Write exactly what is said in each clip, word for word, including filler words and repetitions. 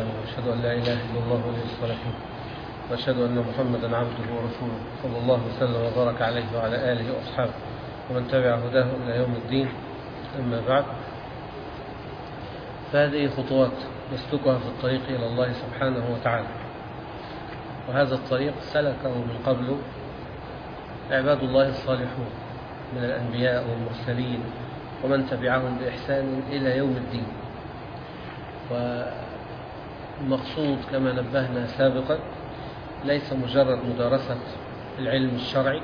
وأشهد أن لا إله إلا الله ولي الصالحين وأشهد أن محمدا عبده ورسوله صلى الله وسلم وبارك عليه وعلى آله وأصحابه ومن تبع هداه إلى يوم الدين. أما بعد، فهذه خطوات نسلكها في الطريق إلى الله سبحانه وتعالى، وهذا الطريق سلكه من قبل عباد الله الصالحون من الأنبياء والمرسلين ومن تبعهم بإحسان إلى يوم الدين. والمقصود كما نبهنا سابقا ليس مجرد مدارسة العلم الشرعي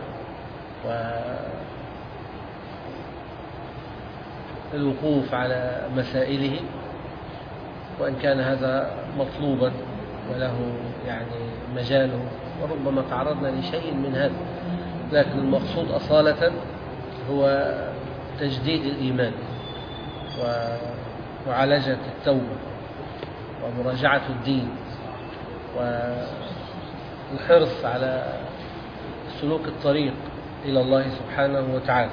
والوقوف على مسائله، وإن كان هذا مطلوبا وله يعني مجاله وربما تعرضنا لشيء من هذا، لكن المقصود أصالة هو تجديد الإيمان وعالجة التوبة ومراجعة الدين والحرص على سلوك الطريق إلى الله سبحانه وتعالى.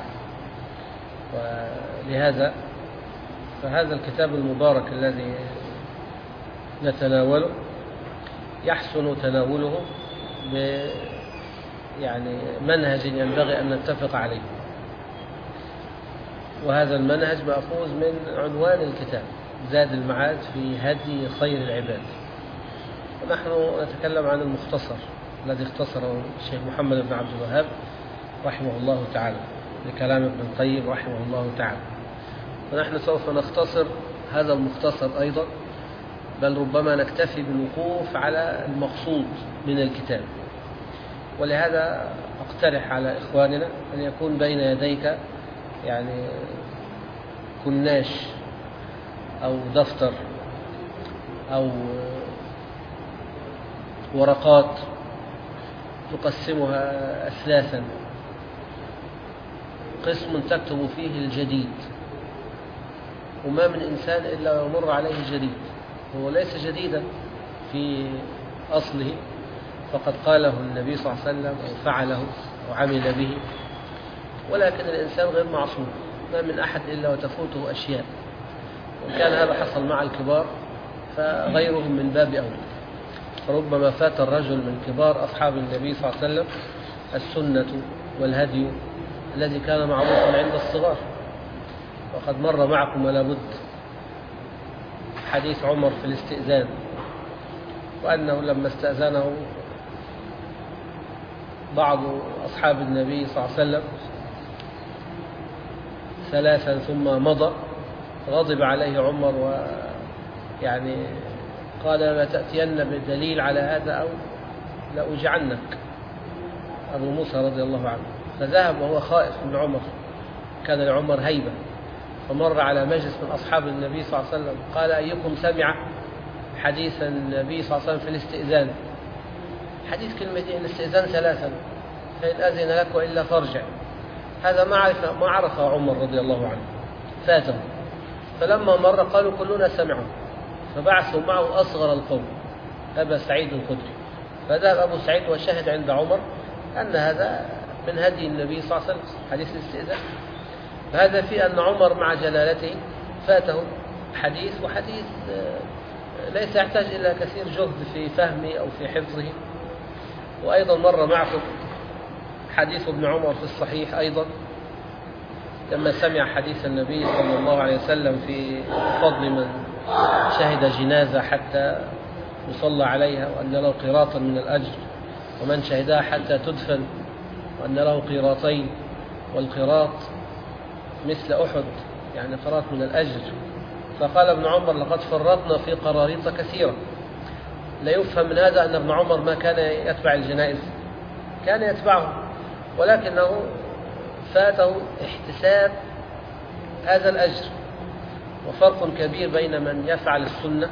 ولهذا فهذا الكتاب المبارك الذي نتناوله يحسن تناوله ب يعني منهج ينبغي أن نتفق عليه، وهذا المنهج مأخوذ من عنوان الكتاب زاد المعاد في هدي خير العباد. ونحن نتكلم عن المختصر الذي اختصره الشيخ محمد بن عبد الوهاب رحمه الله تعالى لكلام ابن القيم رحمه الله تعالى، ونحن سوف نختصر هذا المختصر أيضا، بل ربما نكتفي بالوقوف على المقصود من الكتاب. ولهذا أقترح على إخواننا أن يكون بين يديك يعني كناش أو دفتر أو ورقات تقسمها أثلاثا، قسم تكتب فيه الجديد، وما من إنسان إلا يمر عليه جديد، هو ليس جديدا في أصله، فقد قاله النبي صلى الله عليه وسلم أو فعله أو عمل به، ولكن الإنسان غير معصوم، ما من أحد إلا وتفوته أشياء، وإن كان هذا حصل مع الكبار فغيرهم من باب أولى. فربما فات الرجل من كبار أصحاب النبي صلى الله عليه وسلم السنة والهدي الذي كان معروفا عند الصغار. وقد مر معكم ولا بد حديث عمر في الاستئذان، وأنه لما استأذنه بعض أصحاب النبي صلى الله عليه وسلم ثلاثا ثم مضى، غضب عليه عمر ويعني قال لا تأتين بدليل على هذا أو لأجعنك أبو موسى رضي الله عنه. فذهب وهو خائف من عمر، كان لعمر هيبة، فمر على مجلس من أصحاب النبي صلى الله عليه وسلم قال أيكم سمع حديث النبي صلى الله عليه وسلم في الاستئذان؟ حديث كلمتين الاستئذان ثلاثا فإن أذن لك وإلا فارجع. هذا ما عرف ما عرفه عمر رضي الله عنه، فاته. فلما مر قالوا كلنا سمعه، فبعثوا معه أصغر القوم أبا سعيد الخدري، فذهب أبو سعيد وشهد عند عمر أن هذا من هدي النبي صلى الله عليه وسلم حديث الاستئذان. فهذا في أن عمر مع جلالته فاته حديث، وحديث ليس يحتاج إلى كثير جهد في فهمه أو في حفظه. وأيضا مر معكم حديث ابن عمر في الصحيح أيضا لما سمع حديث النبي صلى الله عليه وسلم في فضل من شهد جنازة حتى يصلى عليها وأن له قيراطا من الأجر، ومن شهدها حتى تدفن وأن له قيراطين، والقيراط مثل أحد يعني قيراط من الأجر. فقال ابن عمر لقد فرطنا في قراريط كثيرة. لا يفهم من هذا أن ابن عمر ما كان يتبع الجنائز، كان يتبعه، ولكنه فاته احتساب هذا الأجر. وفرق كبير بين من يفعل السنة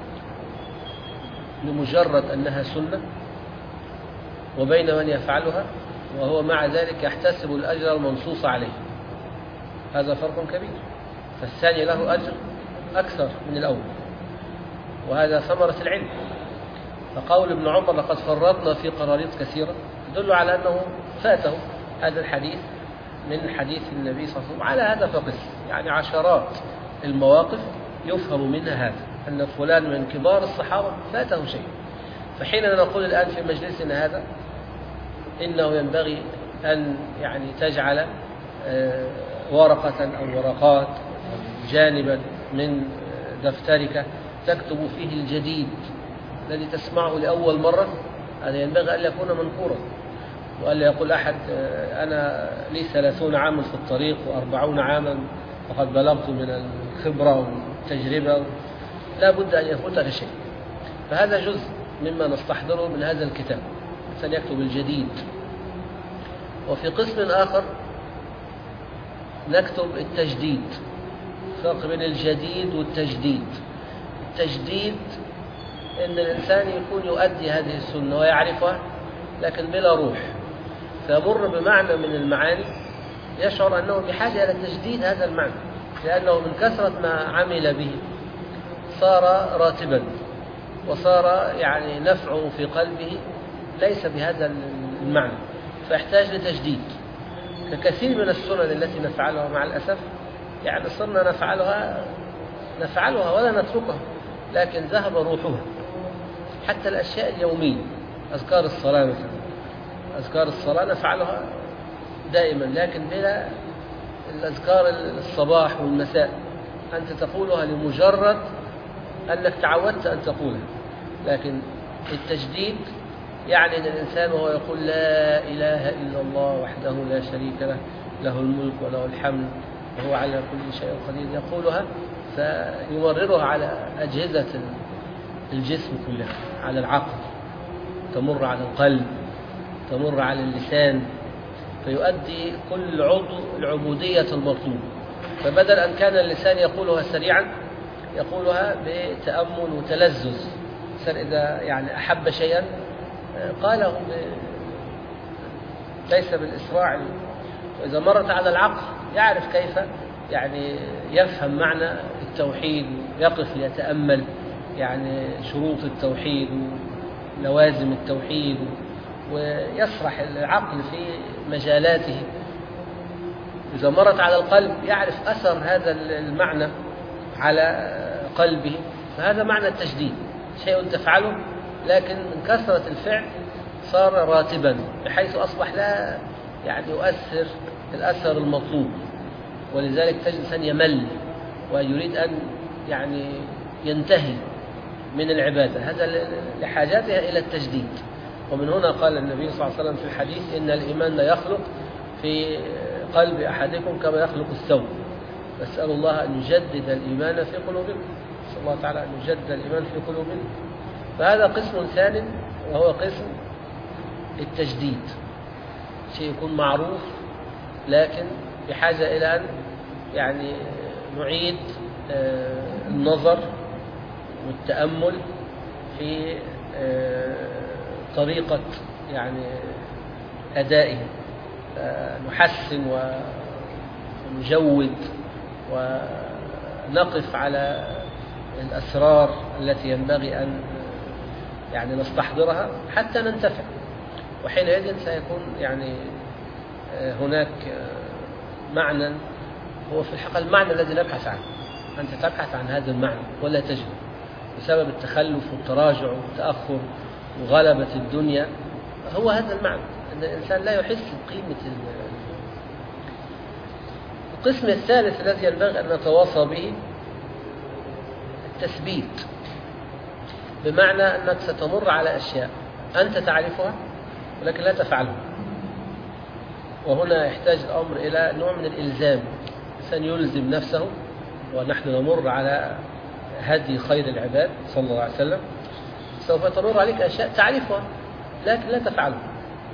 لمجرد أنها سنة، وبين من يفعلها وهو مع ذلك يحتسب الأجر المنصوص عليه، هذا فرق كبير. فالثاني له أجر أكثر من الأول، وهذا ثمرة العلم. فقول ابن عمر لقد فرطنا في قراريط كثيرة يدل على أنه فاته هذا الحديث من حديث النبي صلى الله عليه وسلم. على هذا فقس، يعني عشرات المواقف يفهم منها هذا. أن فلان من كبار الصحابة فاته شيء. فحينما نقول الآن في مجلسنا هذا إنه ينبغي أن يعني تجعل ورقة أو ورقات جانبا من دفترك تكتب فيه الجديد الذي تسمعه لأول مرة، هذا ينبغي أن يكون منكورا، وألا يقول أحد أنا لي ثلاثون عاما في الطريق وأربعون عاما وقد بلغت من الخبرة والتجربة، لا بد أن يفوتك شيء. فهذا جزء مما نستحضره من هذا الكتاب، سنكتب الجديد. وفي قسم آخر نكتب التجديد، فرق بين الجديد والتجديد. التجديد إن الإنسان يكون يؤدي هذه السنة ويعرفها لكن بلا روح، فيمر بمعنى من المعاني يشعر أنه بحاجة إلى تجديد هذا المعنى، لأنه من كثرة ما عمل به صار راتبا وصار يعني نفعه في قلبه ليس بهذا المعنى، فيحتاج لتجديد. ككثير من السنن التي نفعلها مع الأسف يعني صرنا نفعلها نفعلها ولا نتركها، لكن ذهب روحها. حتى الأشياء اليومية، أذكار الصلاة مثلا، أذكار الصلاة نفعلها دائما لكن بلا الأذكار الصباح والمساء، أنت تقولها لمجرد أنك تعودت أن تقولها. لكن التجديد يعني أن الإنسان وهو يقول لا إله إلا الله وحده لا شريك له، له الملك وله الحمد وهو على كل شيء قدير، يقولها فيمررها على أجهزة الجسم كلها، على العقل، تمر على القلب، تمر على اللسان، فيؤدي كل عضو العبودية المطلوبة. فبدل أن كان اللسان يقولها سريعا يقولها بتأمل وتلذذ. إذا يعني أحب شيئا قاله ب... ليس بالإسراع، وإذا مرت على العقل يعرف كيف يعني يفهم معنى التوحيد ويقف ليتأمل يعني شروط التوحيد ولوازم التوحيد، ويسرح العقل في مجالاته. إذا مرت على القلب يعرف أثر هذا المعنى على قلبه، فهذا معنى التجديد، شيء تفعله لكن من كثرة الفعل صار راتبا بحيث أصبح لا يعني يؤثر الأثر المطلوب، ولذلك تجد الإنسان يمل ويريد أن يعني ينتهي من العبادة، هذا لحاجاتها إلى التجديد. ومن هنا قال النبي صلى الله عليه وسلم في الحديث إن الإيمان لا يخلق في قلب أحدكم كما يخلق الثوب، فاسألوا الله أن يجدد الإيمان في قلوبكم، نسأل الله تعالى أن يجدد الإيمان في قلوبنا. فهذا قسم ثاني وهو قسم التجديد، شيء يكون معروف لكن بحاجة إلى أن يعني نعيد النظر والتأمل في طريقة يعني أدائه، نحسن ونجود ونقف على الأسرار التي ينبغي أن يعني نستحضرها حتى ننتفع. وحينئذ سيكون يعني هناك معنى هو في الحقيقة المعنى الذي نبحث عنه. أنت تبحث عن هذا المعنى ولا تجد بسبب التخلف والتراجع والتأخر وغلبة الدنيا. هو هذا المعنى أن الإنسان لا يحس بقيمة. القسم الثالث الذي ينبغي أن نتواصى به التثبيت، بمعنى أنك ستمر على أشياء أنت تعرفها ولكن لا تفعلها، وهنا يحتاج الأمر إلى نوع من الإلزام. الإنسان يلزم نفسه، ونحن نمر على هدي خير العباد صلى الله عليه وسلم، سوف تمر عليك أشياء تعرفها لكن لا تفعلها.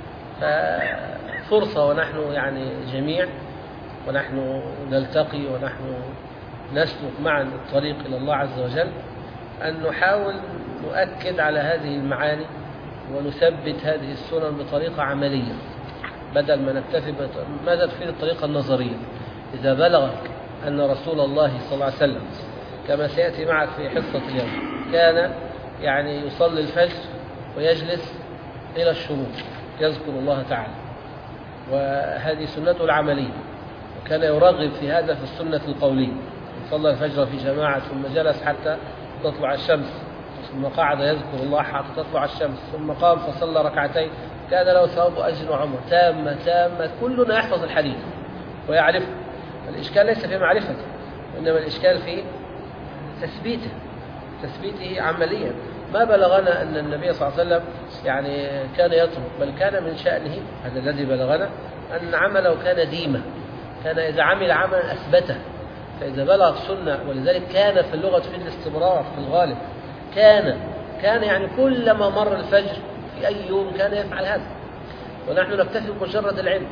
ففرصة ونحن يعني جميع ونحن نلتقي ونحن نسلك معا الطريق إلى الله عز وجل أن نحاول نؤكد على هذه المعاني ونثبت هذه السنن بطريقة عملية بدل ما نكتفي. ماذا تفيد الطريقة النظرية؟ إذا بلغك أن رسول الله صلى الله عليه وسلم كما سيأتي معك في حصة اليوم كان يعني يصلي الفجر ويجلس إلى الشروق يذكر الله تعالى، وهذه سنته العملية، وكان يرغب في هذا في السنة القولية، صلى الفجر في جماعة ثم جلس حتى تطلع الشمس، ثم قعد يذكر الله حتى تطلع الشمس، ثم قام فصلى ركعتين كان له ثواب أجر وعمر تامة تامة. كلنا يحفظ الحديث ويعرفه. الإشكال ليس في معرفته، إنما الإشكال في تثبيته تثبيته عمليا. ما بلغنا أن النبي صلى الله عليه وسلم يعني كان يترك، بل كان من شأنه هذا الذي بلغنا أن عمله كان ديمة، كان إذا عمل عملا أثبته، فإذا بلغ سنة. ولذلك كان في اللغة في الاستمرار في الغالب، كان كان يعني كلما مر الفجر في أي يوم كان يفعل هذا. ونحن نكتفي بمجرد العلم،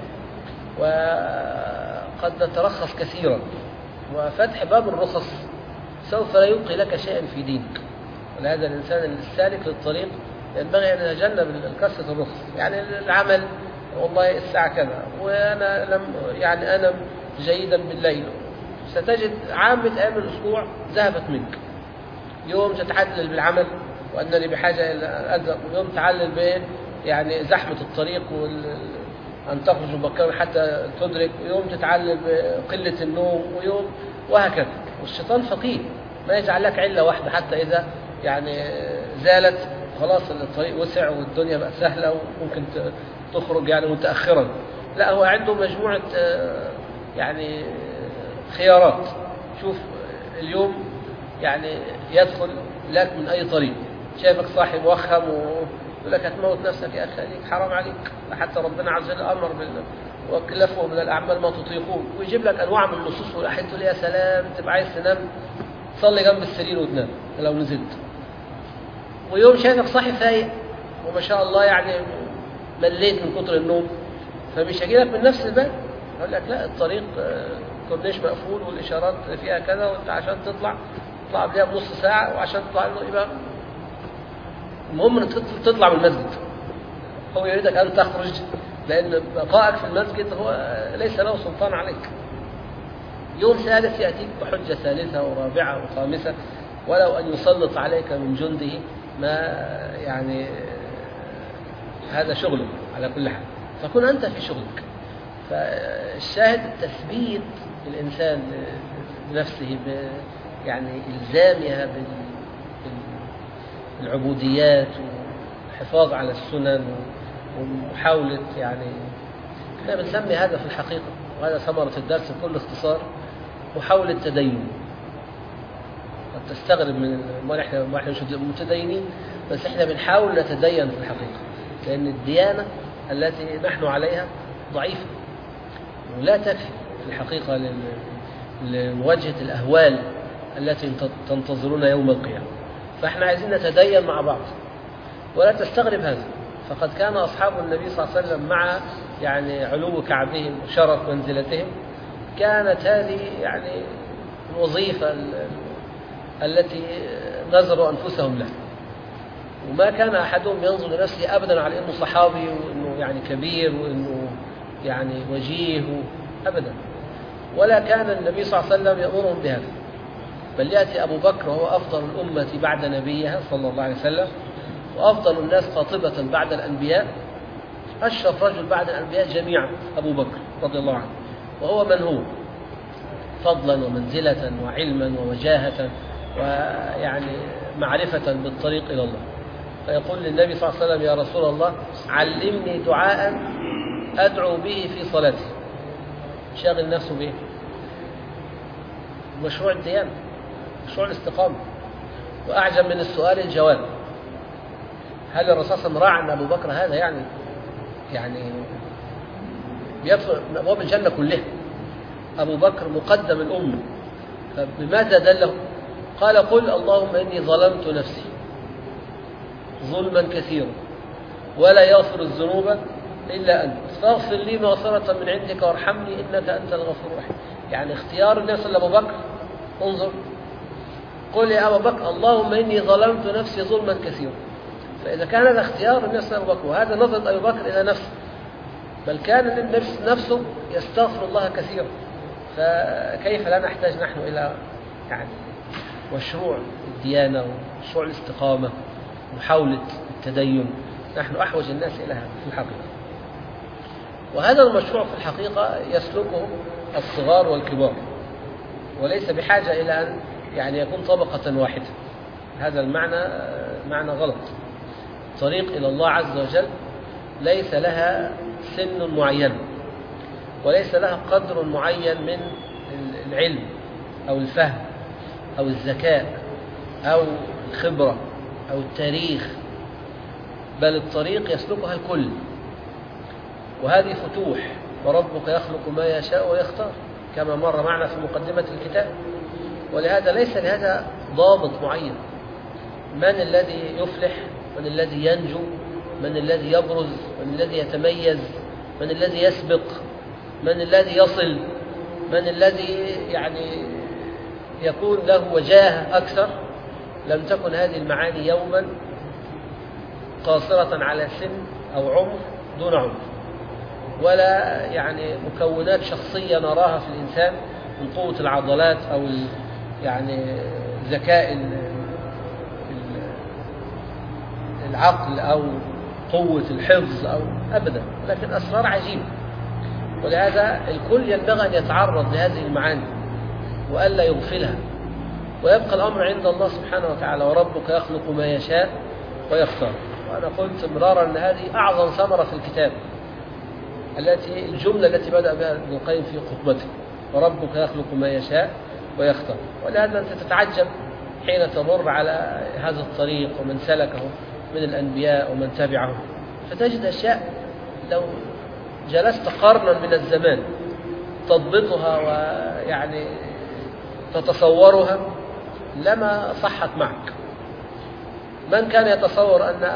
وقد نترخص كثيرا، وفتح باب الرخص سوف لا يبقي لك شيئا في دينك. ولهذا الإنسان السالك للطريق ينبغي أن يتجنب كثرة الرخص. يعني العمل والله الساعة كذا وأنا لم يعني أنم جيدا بالليل، ستجد عامة أيام الأسبوع ذهبت منك. يوم تتعلل بالعمل وأنني بحاجة إلى أذهب، ويوم تعلل ب يعني زحمة الطريق وأن تخرج مبكرا حتى تدرك، ويوم تتعلل بقلة النوم، ويوم وهكذا. والشيطان فقيه ما يجعل لك علة واحدة حتى إذا يعني زالت خلاص الطريق وسع والدنيا بقى سهلة وممكن تخرج يعني متأخرا. لا، هو عنده مجموعة يعني خيارات. شوف اليوم يعني يدخل لك من أي طريق، شايفك صاحب موخم ويقول لك هتموت نفسك يا أخي، عليك حرام عليك، حتى ربنا عز وجل أمر وكلفه من الأعمال ما تطيقون، ويجيب لك أنواع من النصوص والأحاديث تقول يا سلام تبقى عايز تنام تصلي جنب السرير وتنام لو نزلت. ويوم شايفك صاحي فايق وما شاء الله يعني مليت من كتر النوم، فمش هيجيلك من نفس الباب، يقول لك لا الطريق كورنيش مقفول والإشارات فيها كذا، وأنت عشان تطلع تطلع قبلها بنص ساعة، وعشان تطلع يبقى المهم أن تطلع من المسجد. هو يريدك أن تخرج، لأن بقائك في المسجد هو ليس له سلطان عليك. يوم ثالث يأتيك بحجة ثالثة ورابعة وخامسة، ولو أن يسلط عليك من جنده ما يعني هذا شغله على كل حال، فكن أنت في شغلك. فالشاهد تثبيت الإنسان بنفسه يعني إلزامها بالعبوديات والحفاظ على السنن ومحاولة يعني احنا بنسمي هذا في الحقيقة، وهذا ثمرة الدرس بكل اختصار، محاولة تدين. قد تستغرب من ما احنا ما احنا مش متدينين، بس احنا بنحاول نتدين في الحقيقة، لأن الديانة التي نحن عليها ضعيفة ولا تكفي في الحقيقة لمواجهة الأهوال التي تنتظرنا يوم القيامة. فاحنا عايزين نتدين مع بعض، ولا تستغرب هذا، فقد كان أصحاب النبي صلى الله عليه وسلم مع يعني علو كعبهم وشرف منزلتهم كانت هذه يعني الوظيفة التي نظروا أنفسهم لها. وما كان أحدهم ينظر لنفسه أبدا على أنه صحابي وأنه يعني كبير وأنه يعني وجيه أبدا، ولا كان النبي صلى الله عليه وسلم يأمرهم بهذا. بل يأتي أبو بكر وهو أفضل الأمة بعد نبيها صلى الله عليه وسلم، وأفضل الناس قاطبة بعد الأنبياء، أشرف رجل بعد الأنبياء جميعا أبو بكر رضي الله عنه، وهو من هو فضلا ومنزلة وعلما ووجاهة ويعني معرفة بالطريق إلى الله. فيقول للنبي صلى الله عليه وسلم يا رسول الله علمني دعاء أدعو به في صلاتي. شاغل نفسه به مشروع الديانة، مشروع الاستقامة. وأعجب من السؤال الجواب. هل الرسول صلى الله عليه وسلم راى أن أبو بكر هذا يعني يعني بيدخل من أبواب الجنة كلها؟ أبو بكر مقدم الأمة، فبماذا دله؟ قال قل اللهم إني ظلمت نفسي ظلما كثيرا ولا يغفر الذنوب إلا أنت فاغفر لي مغفرة من عندك وارحمني إنك أنت الغفور الرحيم. يعني اختيار الناس لأبو بكر. انظر، قل يا أبا بكر اللهم إني ظلمت نفسي ظلما كثيرا. فإذا كان هذا اختيار الناس لأبو بكر، وهذا نظرة أبو بكر إلى نفسه، بل كان النفس نفسه يستغفر الله كثيرا، فكيف لا نحتاج نحن إلى يعني مشروع الديانة ومشروع الاستقامة ومحاولة التدين؟ نحن أحوج الناس إلى هذا في الحقيقة. وهذا المشروع في الحقيقة يسلكه الصغار والكبار، وليس بحاجة إلى أن يعني يكون طبقة واحدة. هذا المعنى معنى غلط. الطريق إلى الله عز وجل ليس لها سن معين، وليس لها قدر معين من العلم أو الفهم أو الذكاء أو الخبرة أو التاريخ، بل الطريق يسلكها الكل. وهذه فتوح، وربك يخلق ما يشاء ويختار كما مر معنا في مقدمة الكتاب. ولهذا ليس لهذا ضابط معين. من الذي يفلح؟ من الذي ينجو؟ من الذي يبرز؟ من الذي يتميز؟ من الذي يسبق؟ من الذي يصل؟ من الذي يعني يكون له وجاهة أكثر؟ لم تكن هذه المعاني يوما قاصرة على سن أو عمر دون عمر، ولا يعني مكونات شخصية نراها في الإنسان من قوة العضلات أو يعني ذكاء العقل أو قوة الحفظ أو أبدا، لكن أسرار عجيبة. ولهذا الكل ينبغي أن يتعرض لهذه المعاني وألا يغفلها، ويبقى الأمر عند الله سبحانه وتعالى. وربك يخلق ما يشاء ويختار. وأنا قلت مرارا أن هذه أعظم ثمرة في الكتاب، التي الجملة التي بدأ بها ابن القيم في خطبته، وربك يخلق ما يشاء ويختار. ولهذا أنت تتعجب حين تمر على هذا الطريق ومن سلكه من الأنبياء ومن تبعهم، فتجد أشياء لو جلست قرنا من الزمان تضبطها ويعني تتصورها لما صحت معك. من كان يتصور أن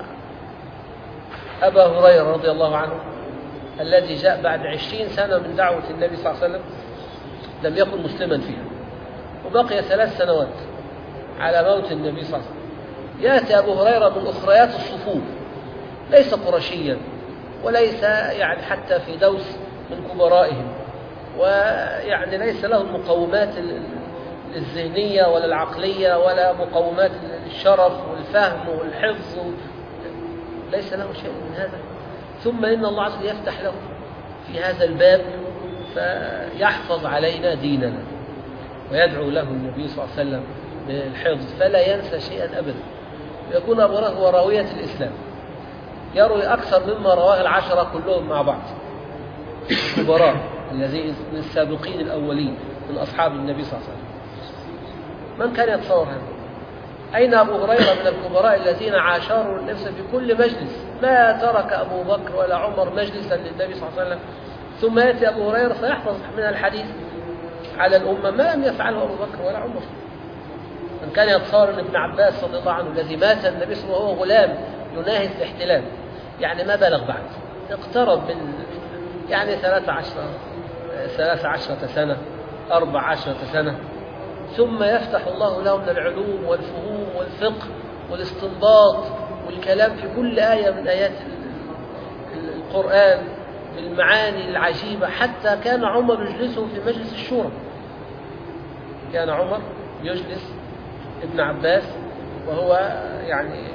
أبا هريرة رضي الله عنه الذي جاء بعد عشرين سنة من دعوة النبي صلى الله عليه وسلم لم يكن مسلما فيها، وبقي ثلاث سنوات على موت النبي صلى الله عليه وسلم، يأتي أبو هريرة من أخريات الصفوف، ليس قرشيا وليس يعني حتى في دوس من كبرائهم، ويعني ليس له المقومات الذهنية ولا العقلية ولا مقومات الشرف والفهم والحفظ، ليس له شيء من هذا. ثم إن الله عز وجل يفتح له في هذا الباب فيحفظ علينا ديننا، ويدعو له النبي صلى الله عليه وسلم بالحفظ فلا ينسى شيئا أبدا. يكون أبو هريرة هو راوية الإسلام، يروي أكثر مما رواه العشرة كلهم مع بعض الكبراء الذين من السابقين الأولين من أصحاب النبي صلى الله عليه وسلم. من كان يتصور هذا؟ أين أبو هريرة من الكبراء الذين عاشروا النفس في كل مجلس؟ ما ترك أبو بكر ولا عمر مجلسا للنبي صلى الله عليه وسلم. ثم يأتي أبو هريرة فيحفظ من الحديث على الأمة ما لم يفعله أبو بكر ولا عمر. من كان يتصور أن ابن عباس رضي الله عنه الذي مات النبي صلى الله عليه وسلم وهو غلام يناهز الاحتلام، يعني ما بلغ بعد، اقترب من يعني ثلاث عشرة ثلاث عشرة سنة أربع عشرة سنة، ثم يفتح الله له من العلوم والفهوم والفقه والاستنباط والكلام في كل آية من آيات القرآن بالمعاني العجيبة. حتى كان عمر يجلسه في مجلس الشورى، كان عمر يجلس ابن عباس وهو يعني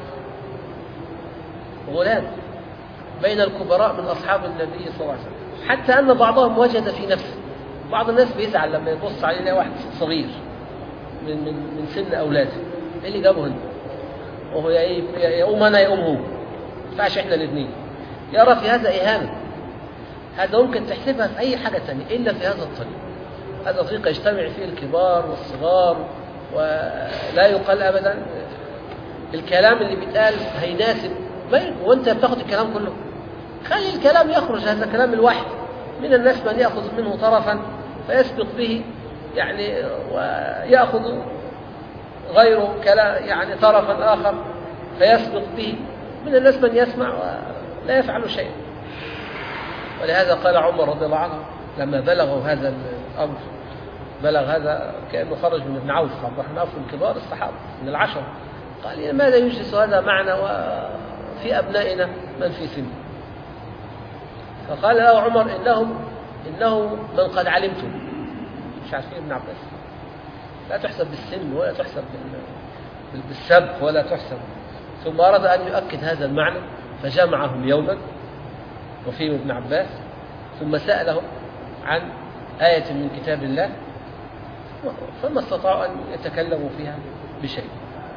غلام بين الكبراء من أصحاب النبي صلى الله عليه وسلم، حتى أن بعضهم وجد في نفسه، بعض الناس بيزعل لما يبص عليه واحد صغير من من من سن أولاده، إيه اللي جابه هنا؟ وهو يقوم أنا يقوم هو، ما ينفعش إحنا الاثنين. يرى في هذا إهانة. هذا ممكن تحسبها في أي حاجة ثانية إلا في هذا الطريق. هذا طريق يجتمع فيه الكبار والصغار، ولا يقال أبدا الكلام اللي بيتقال هيناسب وأنت بتاخد الكلام كله. خلي الكلام يخرج، هذا كلام الوحي. من الناس من يأخذ منه طرفا فيسبق به يعني، ويأخذ غيره كلام يعني طرفا آخر فيسبق به. من الناس من يسمع ولا يفعل شيء. ولهذا قال عمر رضي الله عنه لما بلغوا هذا الأمر، بلغ هذا كأنه خرج من ابن عوف، عبد الرحمن عوف من كبار الصحابة من العشرة، قال لماذا يجلس هذا معنا وفي أبنائنا من في سن؟ فقال له عمر إنهم إنه من قد علمتم. مش عارفين ابن عباس لا تحسب بالسن ولا تحسب بالسبق ولا تحسب. ثم أراد أن يؤكد هذا المعنى فجمعهم يوما وفيهم ابن عباس، ثم سألهم عن آية من كتاب الله فما استطاعوا أن يتكلموا فيها بشيء.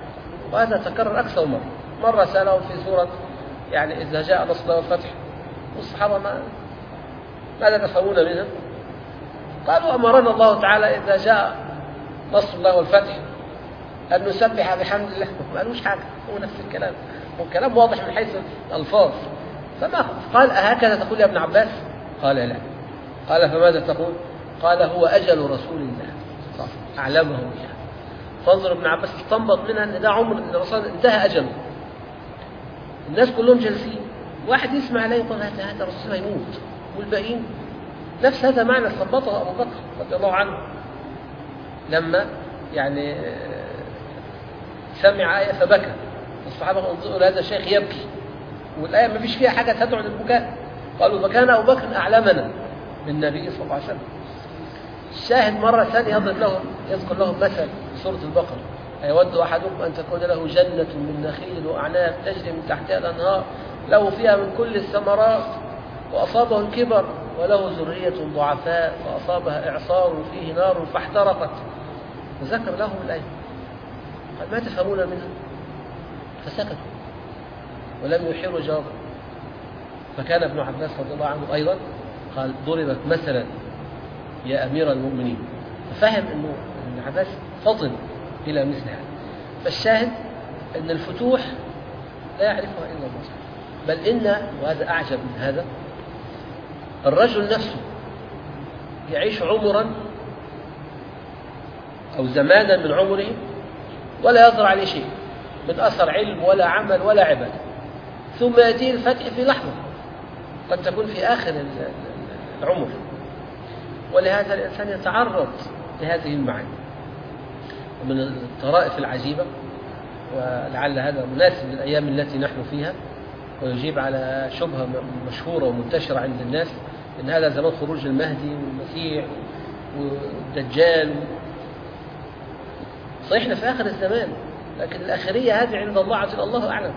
وهذا تكرر أكثر مرة. مرة سألهم في سورة يعني إذا جاء نصر الله والفتح، والصحابة ما ماذا تفهمون منها؟ قالوا أمرنا الله تعالى إذا جاء نصر الله والفتح أن نسبح بحمد الله. ما قالوش حاجة، هو نفس الكلام، والكلام واضح من حيث الألفاظ. فما قال أهكذا تقول يا ابن عباس؟ قال لا. قال فماذا تقول؟ قال هو أجل رسول الله أعلمه إياه. فانظر ابن عباس استنبط منها أن ده عمر الرسول انتهى أجله. الناس كلهم جالسين، واحد يسمع عليه يقول هذا الرسول هيموت، والباقيين نفس هذا معنى استنبطه أبو بكر رضي الله عنه لما يعني سمع آية فبكى. الصحابة انظروا لهذا الشيخ يبكي، والآية ما فيش فيها حاجة تدعو للبكاء. قالوا فكان أبو بكر أعلمنا بالنبي صلى الله عليه وسلم. الشاهد مرة ثانية يضرب لهم يذكر لهم مثل في سورة البقرة: أيود أحدكم أن تكون له جنة من نخيل وأعناب تجري من تحتها الأنهار له فيها من كل الثمرات وأصابه الكبر وله ذرية ضعفاء فأصابها إعصار فيه نار فاحترقت. وذكر لهم الآية. قال ما تفهمون منها؟ فسكتوا ولم يحيروا جوابا. فكان ابن عباس رضي الله عنه أيضا قال ضربت مثلا يا أمير المؤمنين، ففهم أنه ابن عباس فطن إلى مثل هذا. فالشاهد أن الفتوح لا يعرفها إلا الله، بل إن وهذا أعجب من هذا الرجل نفسه يعيش عمرا أو زمانا من عمره ولا يظهر عليه شيء من أثر علم ولا عمل ولا عبادة، ثم يأتي الفتح في لحظة قد تكون في آخر العمر. ولهذا الإنسان يتعرض لهذه المعاني. ومن الطرائف العجيبة، ولعل هذا مناسب للأيام التي نحن فيها ويجيب على شبهة مشهورة ومنتشرة عند الناس، إن هذا زمان خروج المهدي والمسيح والدجال. صحيح احنا في آخر الزمان، لكن الآخرية هذه عند الله عز وجل الله أعلم.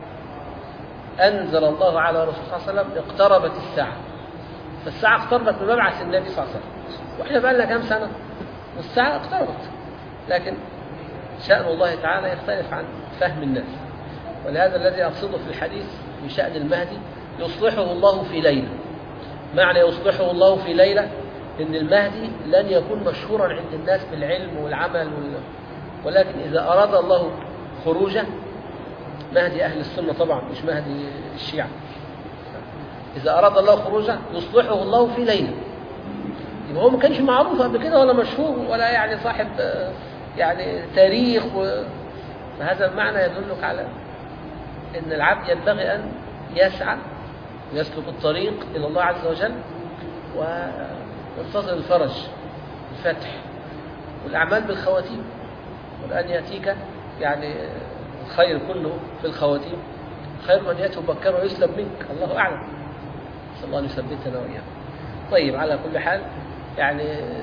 أنزل الله على رسول الله صلى الله عليه وسلم اقتربت الساعة، فالساعة اقتربت بمبعث النبي صلى الله عليه وسلم، وإحنا بقى لنا كام سنة والساعة اقتربت. لكن شأن الله تعالى يختلف عن فهم الناس. ولهذا الذي أقصده في الحديث في شأن المهدي يصلحه الله في ليلة. معنى يصلحه الله في ليلة إن المهدي لن يكون مشهورا عند الناس بالعلم والعمل وال... ولكن إذا أراد الله خروجه، مهدي أهل السنة طبعا مش مهدي الشيعة، إذا أراد الله خروجه يصلحه الله في ليلة. يبقى هو ما كانش معروف قبل كده ولا مشهور ولا يعني صاحب يعني تاريخ و... فهذا المعنى يدلك على أن العبد ينبغي أن يسعى ويسلك الطريق إلى الله عز وجل وينتظر الفرج الفتح والأعمال بالخواتيم. والآن يأتيك يعني الخير كله في الخواتيم، خير من يأتي مبكر ويسلب منك، الله أعلم. صلى الله أن يثبتنا وإياه. طيب، على كل حال يعني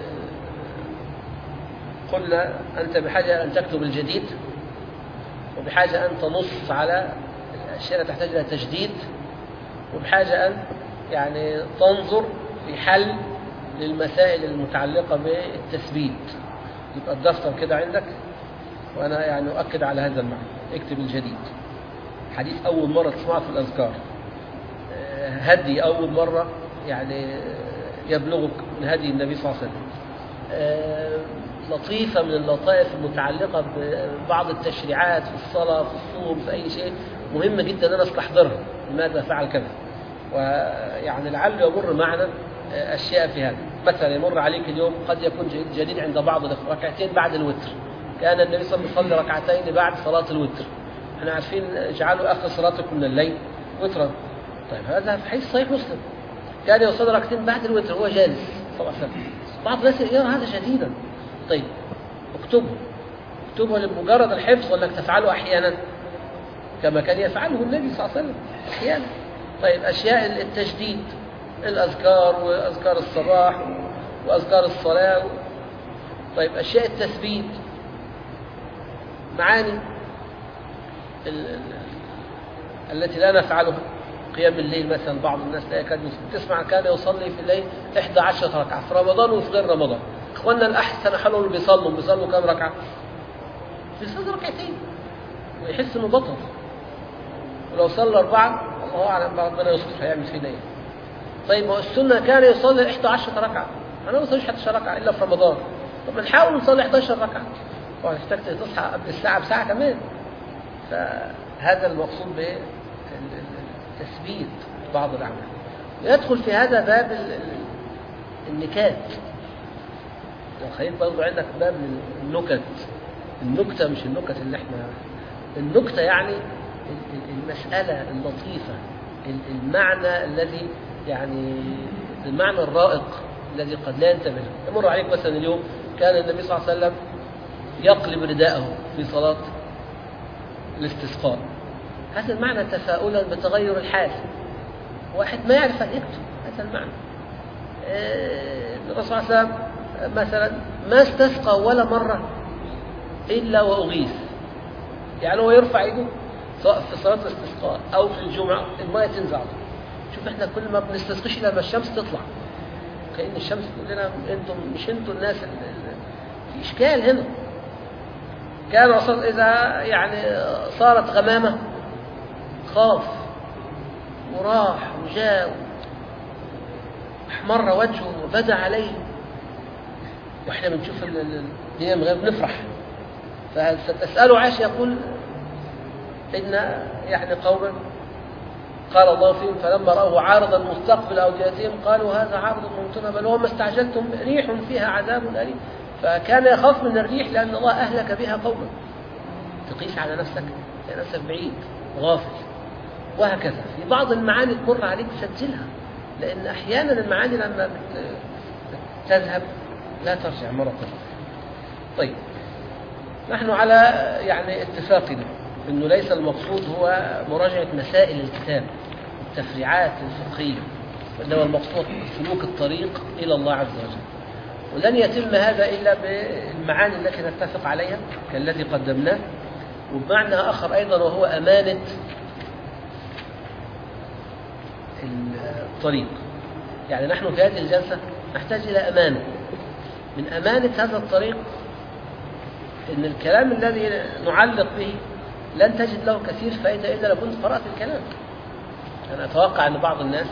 قلنا أنت بحاجة أن تكتب الجديد، وبحاجة أن تنص على الأشياء التي تحتاج إلى تجديد، وبحاجة أن يعني تنظر في حل للمسائل المتعلقة بالتثبيت. يبقى الدفتر كده عندك، وأنا يعني أؤكد على هذا المعنى. اكتب الجديد، حديث أول مرة تسمعه في الأذكار، هدي أول مرة يعني يبلغك من هدي النبي صلى الله عليه وسلم، لطيفة من اللطائف المتعلقة ببعض التشريعات في الصلاة في الصوم في أي شيء مهمة جدا أنا أستحضرها، لماذا فعل كذا، ويعني لعل يمر معنا أشياء في هذا. مثلا يمر عليك اليوم قد يكون جديد عند بعض ركعتين بعد الوتر، كان النبي صلى الله عليه وسلم يصلي ركعتين بعد صلاة الوتر. احنا عارفين اجعلوا آخر صلاتكم من الليل وترا. طيب هذا في حديث صحيح مسلم، كان يصلي ركعتين بعد الوتر وهو جالس صلى الله عليه وسلم. بعض الناس يرى هذا شديدا. طيب اكتبه، اكتبه لمجرد الحفظ ولا تفعله أحيانا كما كان يفعله النبي صلى الله عليه وسلم أحيانا. طيب أشياء التجديد، الأذكار وأذكار الصباح وأذكار الصلاة. طيب أشياء التثبيت، معاني ال ال التي لا نفعلها، قيام الليل مثلا. بعض الناس لا يكاد تسمع كان يصلي في الليل إحدى عشرة ركعة في رمضان وفي غير رمضان. إخواننا الأحسن حلوا اللي بيصلوا بيصلوا كم ركعة؟ بيصلوا ركعتين. ويحس إنه بطل. ولو صلى أربعة الله أعلم ربنا يستر هيعمل فينا إيه. طيب هو السنة كان يصلي إحدى عشرة ركعة، أنا ما بصليش إحدى عشرة ركعة إلا في رمضان، طب نحاول نصلي إحدى عشرة ركعة، وهتحتاج تصحى قبل الساعة بساعة كمان. فهذا المقصود بتثبيت بعض الأعمال. يدخل في هذا باب النكات. لو خليت برضو عندك باب النكت، النكتة مش النكت اللي احنا، النكتة يعني المسألة اللطيفة، المعنى الذي يعني المعنى الرائق الذي قد لا ينتبه. يمر عليك مثلا اليوم كان النبي صلى الله عليه وسلم يقلب رداءه في صلاة الاستسقاء، هذا المعنى تفاؤلا بتغير الحال. واحد ما يعرف أن يكتب هذا المعنى. الرسول صلى الله عليه وسلم مثلا ما استسقى ولا مرة إلا وأغيث، يعني هو يرفع يده سواء في صلاة الاستسقاء أو في الجمعة الماء تنزع. شوف احنا كل ما بنستسقيش لما الشمس تطلع، كأن الشمس تقول لنا انتم مش انتم الناس اللي في إشكال هنا. كان الرسول إذا يعني صارت غمامة خاف وراح وجاء احمر وجهه وبدا عليه، واحنا بنشوف الدنيا من غير بنفرح. فتسأله عاش يقول إن يعني قوما قال الله فيهم فلما رأوا عارضا مستقبل أوديتهم قالوا هذا عارض ممطرنا بل هو ما استعجلتم ريح فيها عذاب أليم. فكان يخاف من الريح لأن الله أهلك بها قوما. تقيس على نفسك يا نفسك بعيد غافل. وهكذا في بعض المعاني تمر عليك سجلها، لأن أحيانا المعاني لما تذهب لا ترجع مرة أخرى. طيب نحن على يعني اتفاقنا أنه ليس المقصود هو مراجعة مسائل الكتاب التفريعات الفقهية، وإنما المقصود سلوك الطريق إلى الله عز وجل. ولن يتم هذا إلا بالمعاني التي نتفق عليها كالذي قدمناه، وبمعنى آخر أيضا وهو أمانة الطريق. يعني نحن في هذه الجلسة نحتاج إلى أمانة. من أمانة هذا الطريق إن الكلام الذي نعلق به لن تجد له كثير فائدة إذا لو كنت قرأت الكلام. أنا أتوقع أن بعض الناس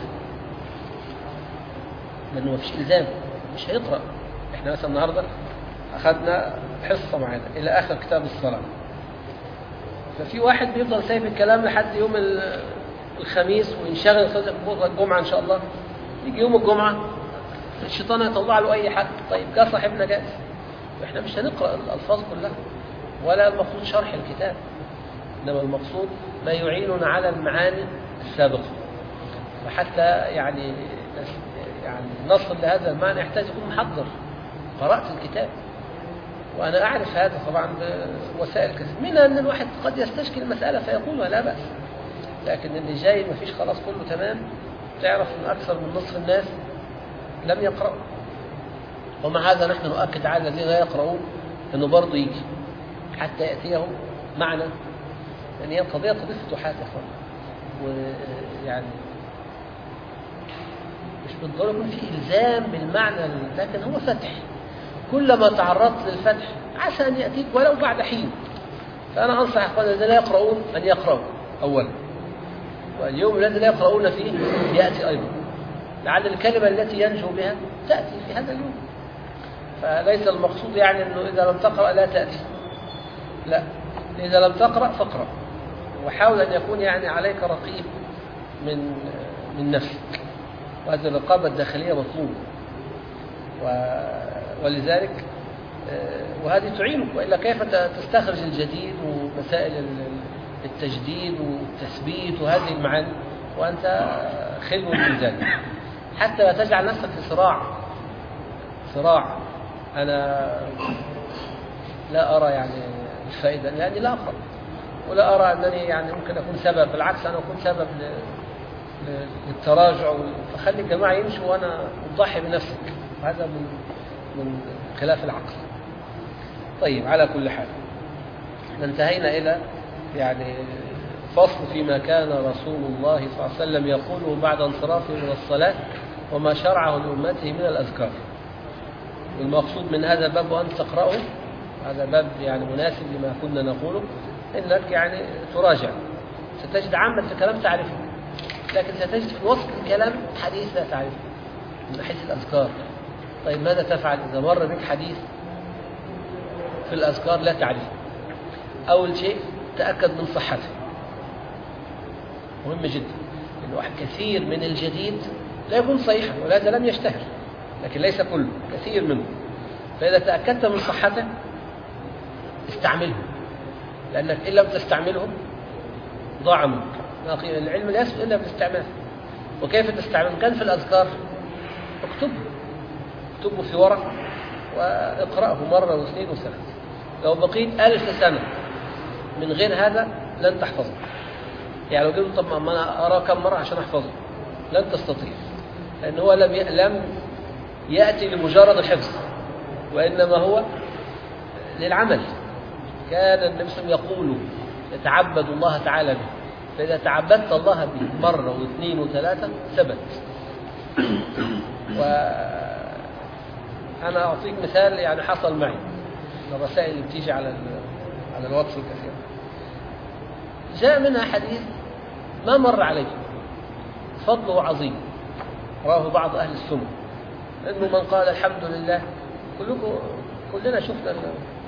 لأنه ما فيش إلزام مش هيقرأ. إحنا مثلا النهاردة أخذنا حصة معنا إلى آخر كتاب الصلاة، ففي واحد بيفضل سايب الكلام لحد يوم الخميس وينشغل بكرة الجمعة إن شاء الله. يجي يوم الجمعة الشيطان يطلع له أي حد، طيب جاء صاحبنا جاء، إحنا مش هنقرأ الألفاظ كلها ولا المقصود شرح الكتاب، إنما المقصود ما يعيننا على المعاني السابقة. وحتى يعني يعني نصل لهذا المعنى يحتاج يكون محضر قرأت الكتاب. وأنا أعرف هذا طبعا بوسائل كثيرة، منها أن الواحد قد يستشكل المسألة فيقولها لا بأس، لكن اللي جاي ما فيش خلاص كله تمام، تعرف أن أكثر من نصف الناس لم يقرأوا. ومع هذا نحن نؤكد على الذين لا يقرؤون أنه برضه يجي حتى يأتيهم معنى، لأن هي القضية قضية فتوحات يا أخوان. ويعني مش بالضرورة يكون في إلزام بالمعنى، لكن هو فتح. كلما تعرضت للفتح عسى أن يأتيك ولو بعد حين. فأنا أنصح أخوان الذين لا يقرؤون أن يقرأوا أولا، واليوم الذي لا يقرؤون فيه يأتي أيضا، لعل الكلمة التي ينجو بها تأتي في هذا اليوم. فليس المقصود يعني أنه إذا لم تقرأ لا تأتي، لا، إذا لم تقرأ فاقرأ، وحاول أن يكون يعني عليك رقيب من من نفسك، وهذه الرقابة الداخلية مطلوبة. ولذلك وهذه تعينك، وإلا كيف تستخرج الجديد ومسائل التجديد والتثبيت وهذه المعاني وأنت خلو من ذلك، حتى لا تجعل نفسك في صراع صراع أنا لا أرى يعني الفائدة لأني لا أقرأ، ولا أرى أنني يعني ممكن أكون سبب، بالعكس أنا أكون سبب للتراجع، فخلي الجماعة يمشوا وأنا أضحي بنفسك، هذا من من خلاف العقل. طيب على كل حال انتهينا إلى يعني فصل فيما كان رسول الله صلى الله عليه وسلم يقوله بعد انصرافه من الصلاة وما شرعه لأمته من الأذكار. والمقصود من هذا باب وأن تقرأه، هذا باب يعني مناسب لما كنا نقوله، إنك يعني تراجع. ستجد عامة الكلام تعرفه، لكن ستجد في وسط الكلام حديث لا تعرفه من حيث الأذكار. طيب ماذا تفعل إذا مر بك حديث في الأذكار لا تعرفه؟ أول شيء تأكد من صحته، مهم جدا، لأنه كثير من الجديد لا يكون صحيحا ولهذا لم يشتهر، لكن ليس كله، كثير منه. فإذا تأكدت من صحته استعمله، لأنك إن لم تستعمله ضاع منك. العلم لا يسمى إلا بالاستعمال. وكيف تستعمله؟ كان في الأذكار اكتبه اكتبه في ورق واقرأه مرة واثنين وثلاثة. لو بقيت ألف سنة من غير هذا لن تحفظه. يعني لو قلت طب ما أنا أرى كم مرة عشان أحفظه، لن تستطيع، لأنه هو لم لم يأتي لمجرد الحفظ، وإنما هو للعمل. كان النبي صلى الله عليه وسلم يقول يتعبد الله تعالى به، فإذا تعبدت الله به مرة واثنين وثلاثة ثبت. وأنا أعطيك مثال يعني حصل معي، الرسائل اللي بتيجي على على الواتس الكثير، جاء منها حديث ما مر عليه فضله عظيم، رواه بعض أهل السنة، إنه من قال الحمد لله، كلكم كلنا شفنا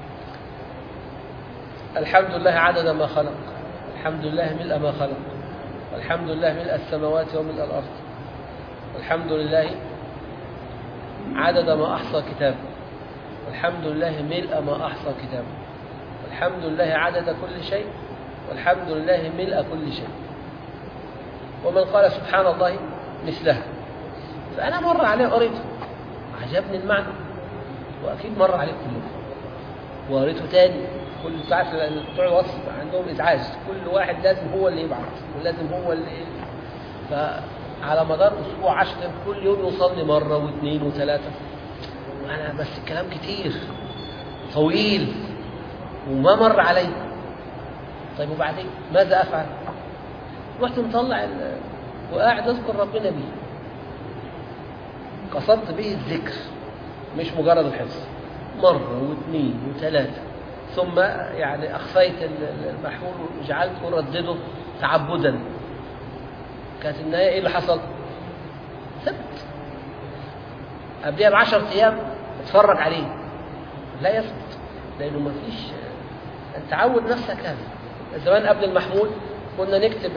الحمد لله عدد ما خلق، الحمد لله ملء ما خلق، الحمد لله ملء السماوات وملء الأرض، الحمد لله عدد ما أحصى كتابه، والحمد لله ملء ما أحصى كتابه، والحمد لله عدد كل شيء، والحمد لله ملء كل شيء. ومن قال سبحان الله مثلها. فأنا مر عليه قريته عجبني المعنى، وأكيد مر عليه كله، وقريته تاني. كل تعرف بتوع الوصف عندهم إزعاج، كل واحد لازم هو اللي يبعث ولازم هو اللي. فعلى مدار أسبوع عشر كل يوم يصلي مرة واثنين وثلاثة. أنا بس الكلام كتير طويل وما مر علي. طيب وبعدين ماذا أفعل؟ رحت مطلع ال... وقاعد أذكر ربنا به، قصدت به الذكر مش مجرد الحفظ، مرة واثنين وثلاثة. ثم يعني أخفيت المحمول وجعلت أردده تعبدا. كانت النهاية إيه اللي حصل؟ ثبت. قبلها بعشر أيام اتفرج عليه لا يثبت، لأنه ما فيش. أنت عود نفسك هذا. زمان قبل المحمول كنا نكتب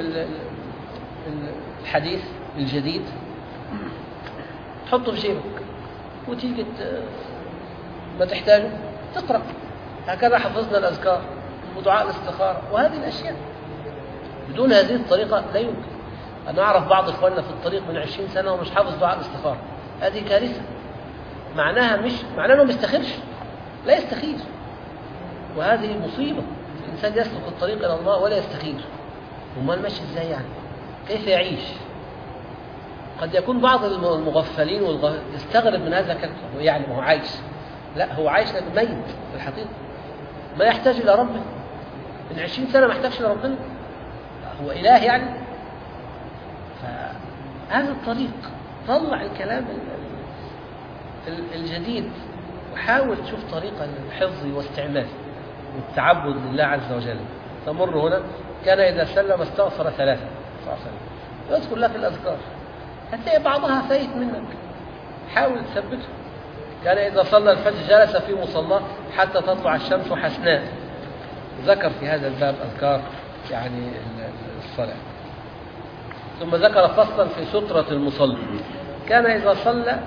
الحديث الجديد تحطه في جيبك، وتيجي ما تحتاجه تقرأ. هكذا حفظنا الأذكار ودعاء الاستخارة وهذه الأشياء. بدون هذه الطريقة لا يمكن. أنا أعرف بعض إخواننا في الطريق من عشرين سنة ومش حافظ دعاء الاستخارة. هذه كارثة. معناها مش معناها أنه ما يستخيرش، لا يستخير، وهذه مصيبة. الإنسان يسلك الطريق إلى الله ولا يستخير. ومال ماشي إزاي يعني؟ كيف يعيش؟ قد يكون بعض المغفلين والغ... يستغرب من هذا الكلام، يعني ما هو عايش. لا، هو عايش لكن ميت في الحقيقة، ما يحتاج إلى ربه. من عشرين سنة ما يحتاجش إلى ربنا، هو إله يعني. فهذا الطريق طلع الكلام الجديد، وحاول تشوف طريقة للحفظ واستعمال والتعبد لله عز وجل. تمر هنا كان إذا سلم استغفر ثلاثة صلى الله عليه وسلم. يذكر لك الأذكار، هتلاقي بعضها فايت منك، حاول تثبته. كان إذا صلى الفجر جلس في مصلاه حتى تطلع الشمس حسناء. ذكر في هذا الباب أذكار يعني الصلاة. ثم ذكر فصلا في سترة المصلي. كان إذا صلى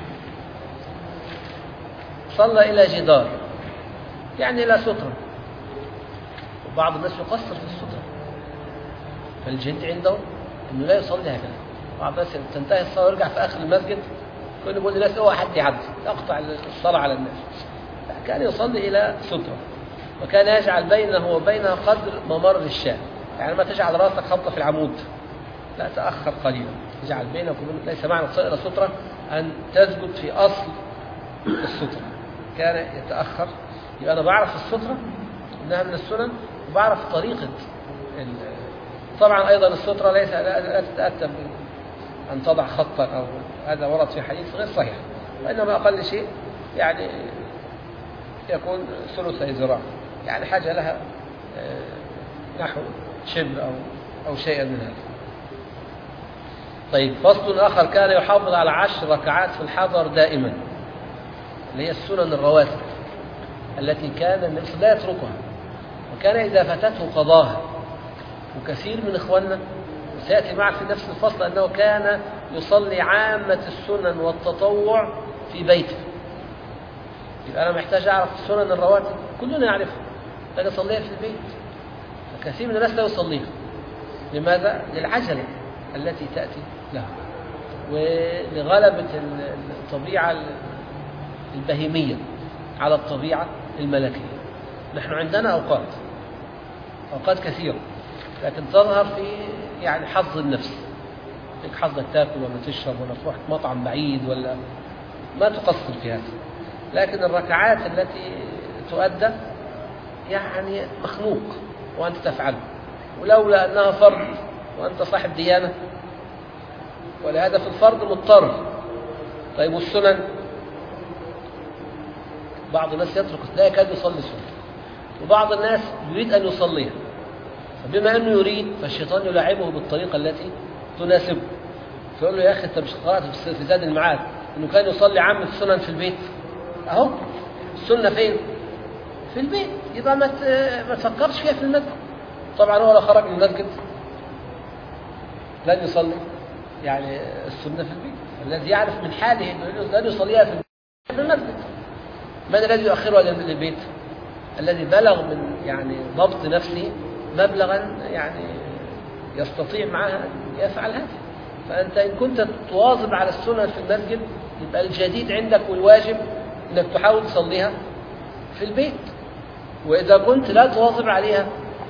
صلى إلى جدار، يعني إلى سترة. وبعض الناس يقصر في السترة، فالجد عنده أنه لا يصلي هكذا. بعض الناس تنتهي الصلاة ويرجع في آخر المسجد كل يقول للناس اوعى حد يعدي يقطع الصلاة على الناس. كان يصلي إلى سترة، وكان يجعل بينه وبينها قدر ممر الشاة. يعني ما تجعل راسك خبطة في العمود، لا، تأخر قليلا. تجعل بينك وبين. ليس معنى تصلي إلى سترة أن تسجد في أصل السترة. كان يتأخر. يبقى أنا بعرف السترة إنها من السنن، وبعرف طريقة. طبعا أيضا السترة ليس لا تتأتى أن تضع خطا، أو هذا ورد في حديث غير صحيح، وإنما أقل شيء يعني يكون ثلثي ذراع، يعني حاجة لها نحو شبر أو, أو شيئا من هذا. طيب فصل آخر: كان يحافظ على عشر ركعات في الحضر دائما، اللي هي السنن الرواتب التي كان النبي لا يتركها، وكان إذا فاتته قضاها. وكثير من إخواننا سيأتي معك في نفس الفصل أنه كان يصلي عامة السنن والتطوع في بيته. يبقى أنا محتاج أعرف السنن الرواتب كلنا يعرفها، لكن أصليها في البيت. كثير من الناس لا يصليها. لماذا؟ للعجلة التي تأتي لها، ولغلبة الطبيعة البهيمية على الطبيعة الملكية. نحن عندنا أوقات أوقات كثيرة، لكن تظهر في يعني حظ النفس. لك حظك تاكل ولا تشرب ولا تروح مطعم بعيد ولا ما تقصر في هذا. لكن الركعات التي تؤدى يعني مخلوق وأنت تفعله، ولولا أنها فرض وأنت صاحب ديانة، ولهذا في الفرض مضطر. طيب والسنن؟ بعض الناس يترك لا يكاد يصلي سنة، وبعض الناس يريد أن يصليها، فبما أنه يريد فالشيطان يلعبه بالطريقة التي تناسبه. فيقول له: يا أخي أنت مش قرأت في زاد المعاد أنه كان يصلي عامة السنن في البيت؟ أهو السنة فين؟ في البيت. يبقى ما ما تفكرش فيها في المسجد. طبعا هو لو خرج من المسجد لن يصلي يعني السنة في البيت. الذي يعرف من حاله أنه لن يصليها في المسجد، من الذي يؤخرها للبيت؟ الذي بلغ من يعني ضبط نفسه مبلغا يعني يستطيع معها أن يفعل هذا. فأنت إن كنت تواظب على السنة في المسجد، يبقى الجديد عندك والواجب أنك تحاول تصليها في البيت. وإذا كنت لا تواظب عليها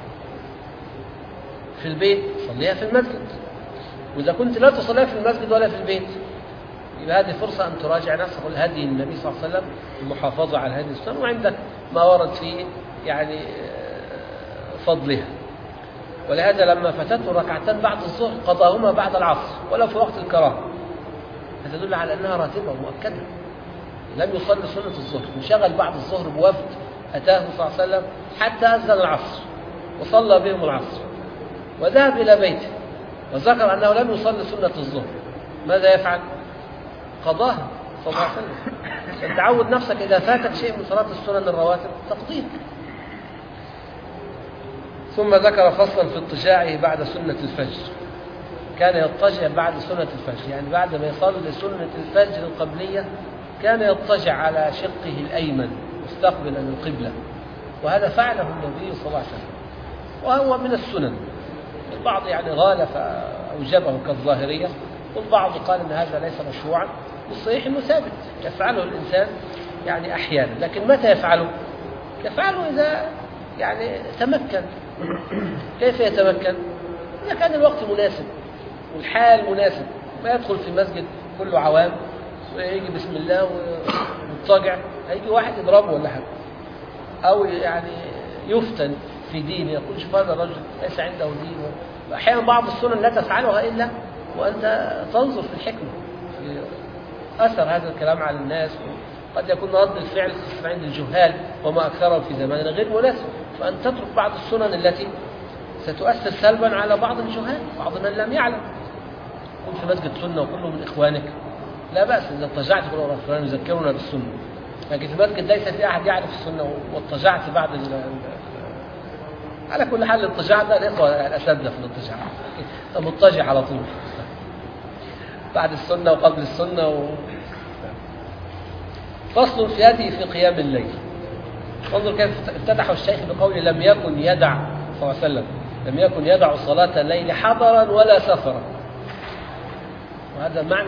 في البيت، صليها في المسجد. وإذا كنت لا تصليها في المسجد ولا في البيت، يبقى هذه فرصة أن تراجع نفسك الهدي النبي صلى الله عليه وسلم، المحافظة على هذه السنة، وعندك ما ورد فيه يعني فضلها. ولهذا لما فاتته ركعتان بعد الظهر قضاهما بعد العصر ولو في وقت الكراهة. هذا يدل على أنها راتبة مؤكدة. لم يصلي سنة الظهر، انشغل بعد الظهر بوفد أتاه صلى الله عليه وسلم حتى أذن العصر وصلى بهم العصر وذهب إلى بيته وذكر أنه لم يصلي سنة الظهر. ماذا يفعل؟ قضاها صلى الله عليه وسلم. تعود نفسك إذا فاتك شيء من صلاة السنن الرواتب تقضيه. ثم ذكر فصلا في اضطجاعه بعد سنة الفجر. كان يضطجع بعد سنة الفجر، يعني بعد ما يصلي سنة الفجر القبلية كان يضطجع على شقه الأيمن مستقبلا القبلة، وهذا فعله النبي صلى الله عليه وسلم، وهو من السنن. البعض يعني غال فأوجبه كالظاهرية، والبعض قال أن هذا ليس مشروعا. والصحيح أنه ثابت يفعله الإنسان يعني أحيانا، لكن متى يفعله؟ يفعله إذا يعني تمكن. كيف يتمكن؟ إذا كان الوقت مناسب والحال مناسب، ما يدخل في مسجد كله عوام ويجي بسم الله ويضطجع، هيجي واحد يضربه ولا حاجة، أو يعني يفتن في دينه، يقول شوف هذا الرجل ليس عنده دين. وأحيانا بعض السنن لا تفعلها إلا وأنت تنظر في الحكمة، في أثر هذا الكلام على الناس. قد يكون رد الفعل عند الجهال وما أكثره في زماننا غير مناسب، فأن تترك بعض السنن التي ستؤثر سلبا على بعض الجهال، بعض من لم يعلم. كن في مسجد سنة وكله من إخوانك لا بأس إذا اضطجعت كل فلان يذكرنا بالسنة، لكن في مسجد ليس في أحد يعرف السنة واضطجعت بعد ال على كل حال الاضطجاع ده الإخوة الأساتذة في الاضطجاع، مضطجع على طول بعد السنة وقبل السنة و... فصل في هذه في قيام الليل. انظر كيف افتتحه الشيخ بقوله: لم يكن يدع صلى الله عليه وسلم لم يكن يدع صلاة الليل حضرا ولا سفرا. وهذا معنى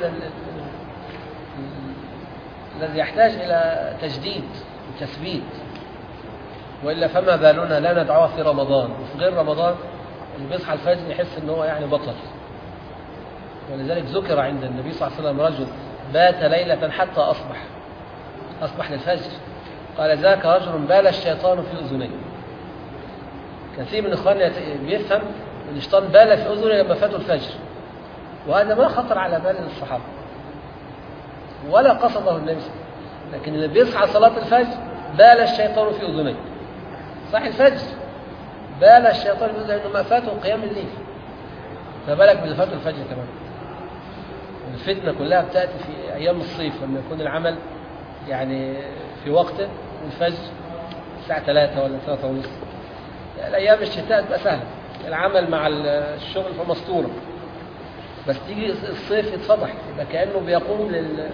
الذي يحتاج إلى تجديد وتثبيت، وإلا فما بالنا لا ندعوها في رمضان وفي غير رمضان اللي بيصحى الفجر يحس ان هو يعني بطل. ولذلك ذكر عند النبي صلى الله عليه وسلم رجل بات ليلة حتى أصبح أصبح للفجر، قال: ذاك رجل بال الشيطان في أذنيه. كثير من إخواننا بيفهم أن الشيطان بال في أذنه لما فاتوا الفجر، وهذا ما خطر على بال الصحابة ولا قصده النبي، لكن اللي بيصحى صلاة الفجر بال الشيطان في أذنيه. صحي الفجر بال الشيطان يقول انه ما فاته قيام الليل، فبالك باللي فاته الفجر كمان. الفتنة كلها بتأتي في أيام الصيف لما يكون العمل يعني في وقته، الفجر الساعة ثلاثة ولا ثلاثة ونص. الأيام الشتاء تبقى سهلة، العمل مع الشغل فمسطورة، بس تيجي الصيف يتفضح، يبقى كأنه بيقوم لل...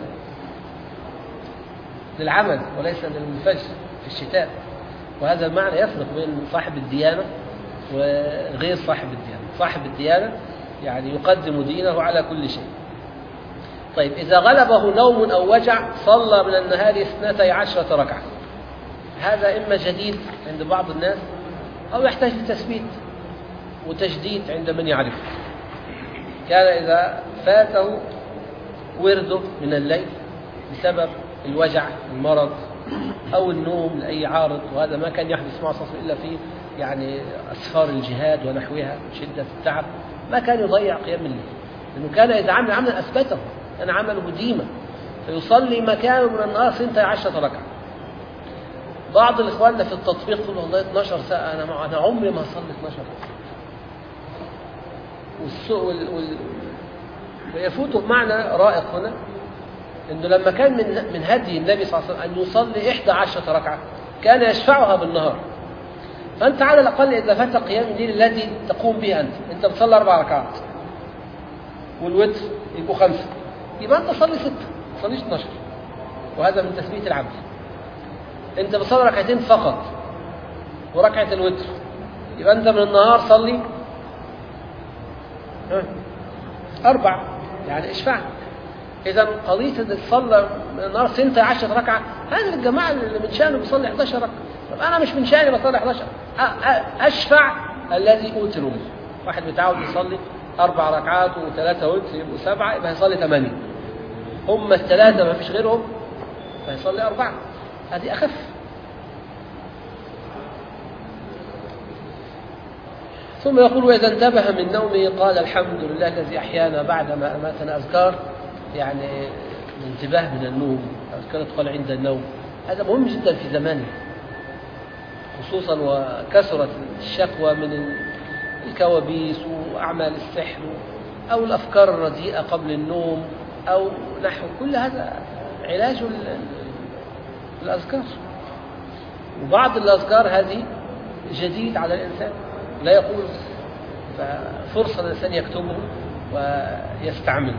للعمل وليس للفجر في الشتاء. وهذا المعنى يفرق بين صاحب الديانة وغير صاحب الديانة. صاحب الديانة يعني يقدم دينه على كل شيء. طيب إذا غلبه نوم أو وجع صلى من النهار اثنتي عشرة ركعة. هذا إما جديد عند بعض الناس أو يحتاج لتثبيت وتجديد عند من يعرف. كان إذا فاته ورده من الليل بسبب الوجع، المرض أو النوم لأي عارض، وهذا ما كان يحدث مع صلى إلا في يعني أسفار الجهاد ونحوها شدة التعب، ما كان يضيع قيام الليل، لأنه كان إذا عمل عملا أثبته، كان عمله ديما، فيصلي مكانه من النهار اثنتي عشرة ركعة. بعض الإخوان في التطبيق يقول والله اثناشر ساعة، أنا مع... أنا عمري ما أصلي اثناشر ساعة. والسوء وال... وال... ويفوته معنى رائق هنا، إنه لما كان من من هدي النبي صلى الله عليه وسلم أن يصلي إحدى عشرة ركعة كان يشفعها بالنهار. فأنت على الأقل إذا فات قيام الليل الذي تقوم به أنت، أنت بتصلي أربع ركعات والوتر يبقوا خمسة، يبقى أنت صلي ستة، ما تصليش اثناشر، وهذا من تثبيت العبد. أنت بتصلي ركعتين فقط وركعة الوتر، يبقى أنت من النهار صلي أربع، يعني اشفع. إذا قضية أن تصلى من النهار اثنتي عشرة ركعة، هذا الجماعة اللي من شأنه بيصلي إحدى عشرة ركعة. طب أنا مش من شأني بصلي إحدى عشرة، أشفع الذي أوتر به. واحد متعود يصلي أربع ركعات وثلاثة وتر يبقوا سبعة، يبقى هيصلي ثمانية. هم الثلاثة ما فيش غيرهم فيصلي أربعة، هذه أخف. ثم يقول وإذا انتبه من نومه قال الحمد لله الذي أحيانا بعدما أماتنا. أذكار يعني الانتباه من النوم، أذكار تقال عند النوم، هذا مهم جدا في زمانه، خصوصا وكثرت الشكوى من الكوابيس وأعمال السحر أو الأفكار الرديئة قبل النوم أو نحو كل هذا علاج الأذكار. وبعض الأذكار هذه جديد على الإنسان لا يقول، ففرصة الإنسان يكتبه ويستعمله.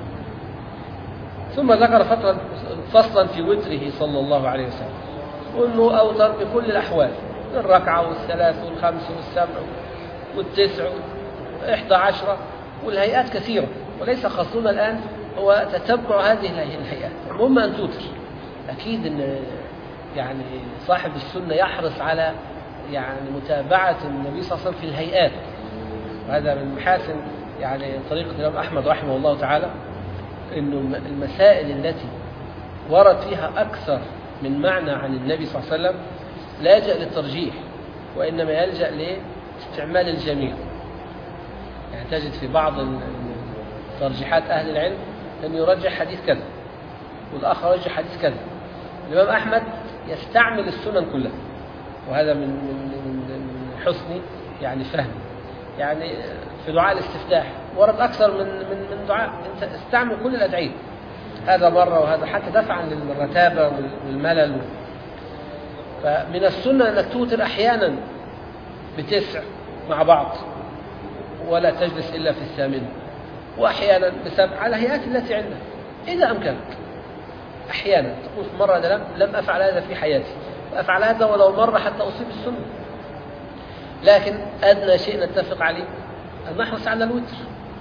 ثم ذكر فترة فصلا في وتره صلى الله عليه وسلم، وأنه أوتر بكل الأحوال، الركعة والثلاث والخمس والسبع والتسع وإحدى عشرة، والهيئات كثيرة، وليس خاصنا الآن هو تتبع هذه الهيئات. المهم أن توتر. أكيد أن يعني صاحب السنة يحرص على يعني متابعة النبي صلى الله عليه وسلم في الهيئات، وهذا من محاسن يعني طريقة الإمام أحمد رحمه الله تعالى، إنه المسائل التي ورد فيها أكثر من معنى عن النبي صلى الله عليه وسلم لا يلجأ للترجيح، وإنما يلجأ لاستعمال الجميع. يعني تجد في بعض ترجيحات أهل العلم أن يرجح حديث كذا والآخر يرجح حديث كذا. الإمام أحمد يستعمل السنن كلها، وهذا من من حسن يعني فهم. يعني في دعاء الاستفتاح ورد أكثر من من من دعاء، أنت استعمل كل الأدعية، هذا مرة وهذا، حتى دفعا للرتابة والملل. فمن السنة أنك توتر أحيانا بتسع مع بعض ولا تجلس إلا في الثامنة، وأحيانا بسبع على الهيئات التي عندك إذا أمكنك. أحيانا تقول مرة أنا لم, لم أفعل هذا في حياتي، وأفعل هذا ولو مرة حتى أصيب السنة. لكن أدنى شيء نتفق عليه أن نحرص على الوتر،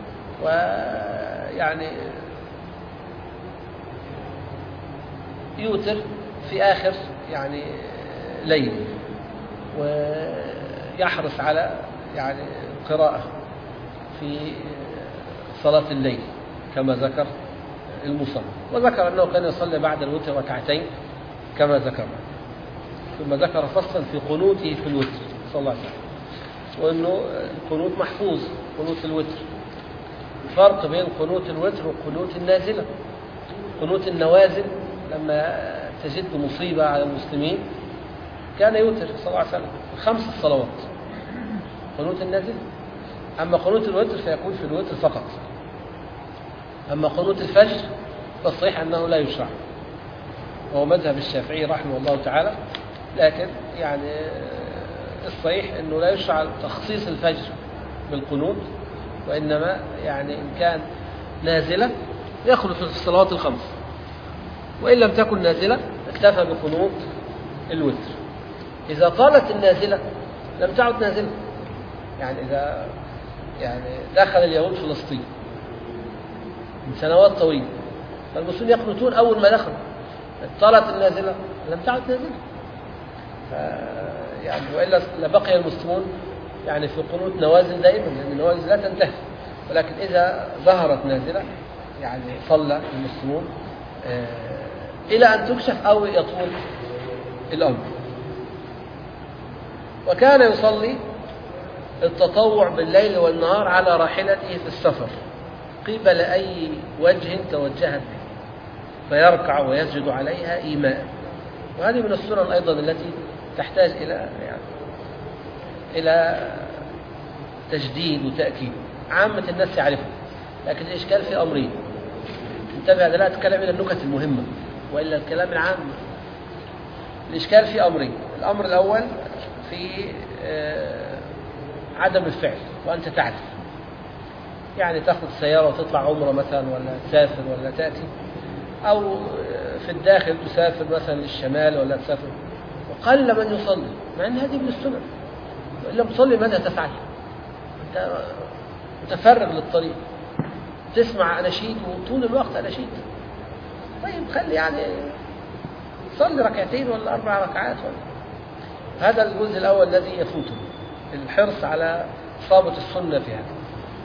ويعني يوتر في آخر يعني ليل، ويحرص على يعني قراءة في صلاة الليل كما ذكر المصنف، وذكر أنه كان يصلي بعد الوتر ركعتين كما ذكرنا. ثم ذكر فصلا في قنوته في الوتر صلى الله عليه وسلم، وأنه القنوت محفوظ، قنوت الوتر. فرق بين قنوت الوتر وقنوت النازلة. قنوت النوازل لما تجد مصيبة على المسلمين كان يوتر صلى الله عليه وسلم خمس الصلوات، قنوت النازلة. أما قنوت الوتر فيكون في الوتر فقط. أما قنوت الفجر فالصحيح أنه لا يشرع، وهو مذهب الشافعي رحمه الله تعالى، لكن يعني الصحيح أنه لا يشرع تخصيص الفجر بالقنوت، وإنما يعني إن كان نازلة يخلو في الصلوات الخمس، وإن لم تكن نازلة اكتفى بقنوت الوتر. إذا طالت النازلة لم تعد نازلة، يعني إذا يعني دخل اليهود فلسطين من سنوات طويلة، فالمسلمين يقنطون أول ما دخلوا، طالت النازلة لم تعد نازلة، يعني وإلا لبقي المسلمون يعني في قنوت نوازل دائما، لأن النوازل لا تنتهي. ولكن إذا ظهرت نازلة يعني صلى المسلمون إلى أن تكشف أو يطول الأمر. وكان يصلي التطوع بالليل والنهار على راحلته في السفر قبل أي وجه توجهت به، فيركع ويسجد عليها إيماء. وهذه من السنن أيضا التي تحتاج إلى يعني إلى تجديد وتأكيد. عامة الناس يعرفها، لكن الإشكال في أمرين. انتبه، هذا لا أتكلم إلى النكت المهمة وإلا الكلام العام. الإشكال في أمرين. الأمر الأول في عدم الفعل وأنت تعرف، يعني تأخذ سيارة وتطلع عمرة مثلا، ولا تسافر ولا تأتي، أو في الداخل تسافر مثلا للشمال ولا تسافر، وقل من يصلي، مع أن هذه من السنن. وإن لم تصلي ماذا تفعل؟ أنت متفرغ للطريق، تسمع أناشيد وطول الوقت أناشيد. طيب خلي يعني صلي ركعتين ولا أربع ركعات ولا. هذا الجزء الأول الذي يفوته، الحرص على إصابة السنة في هذا.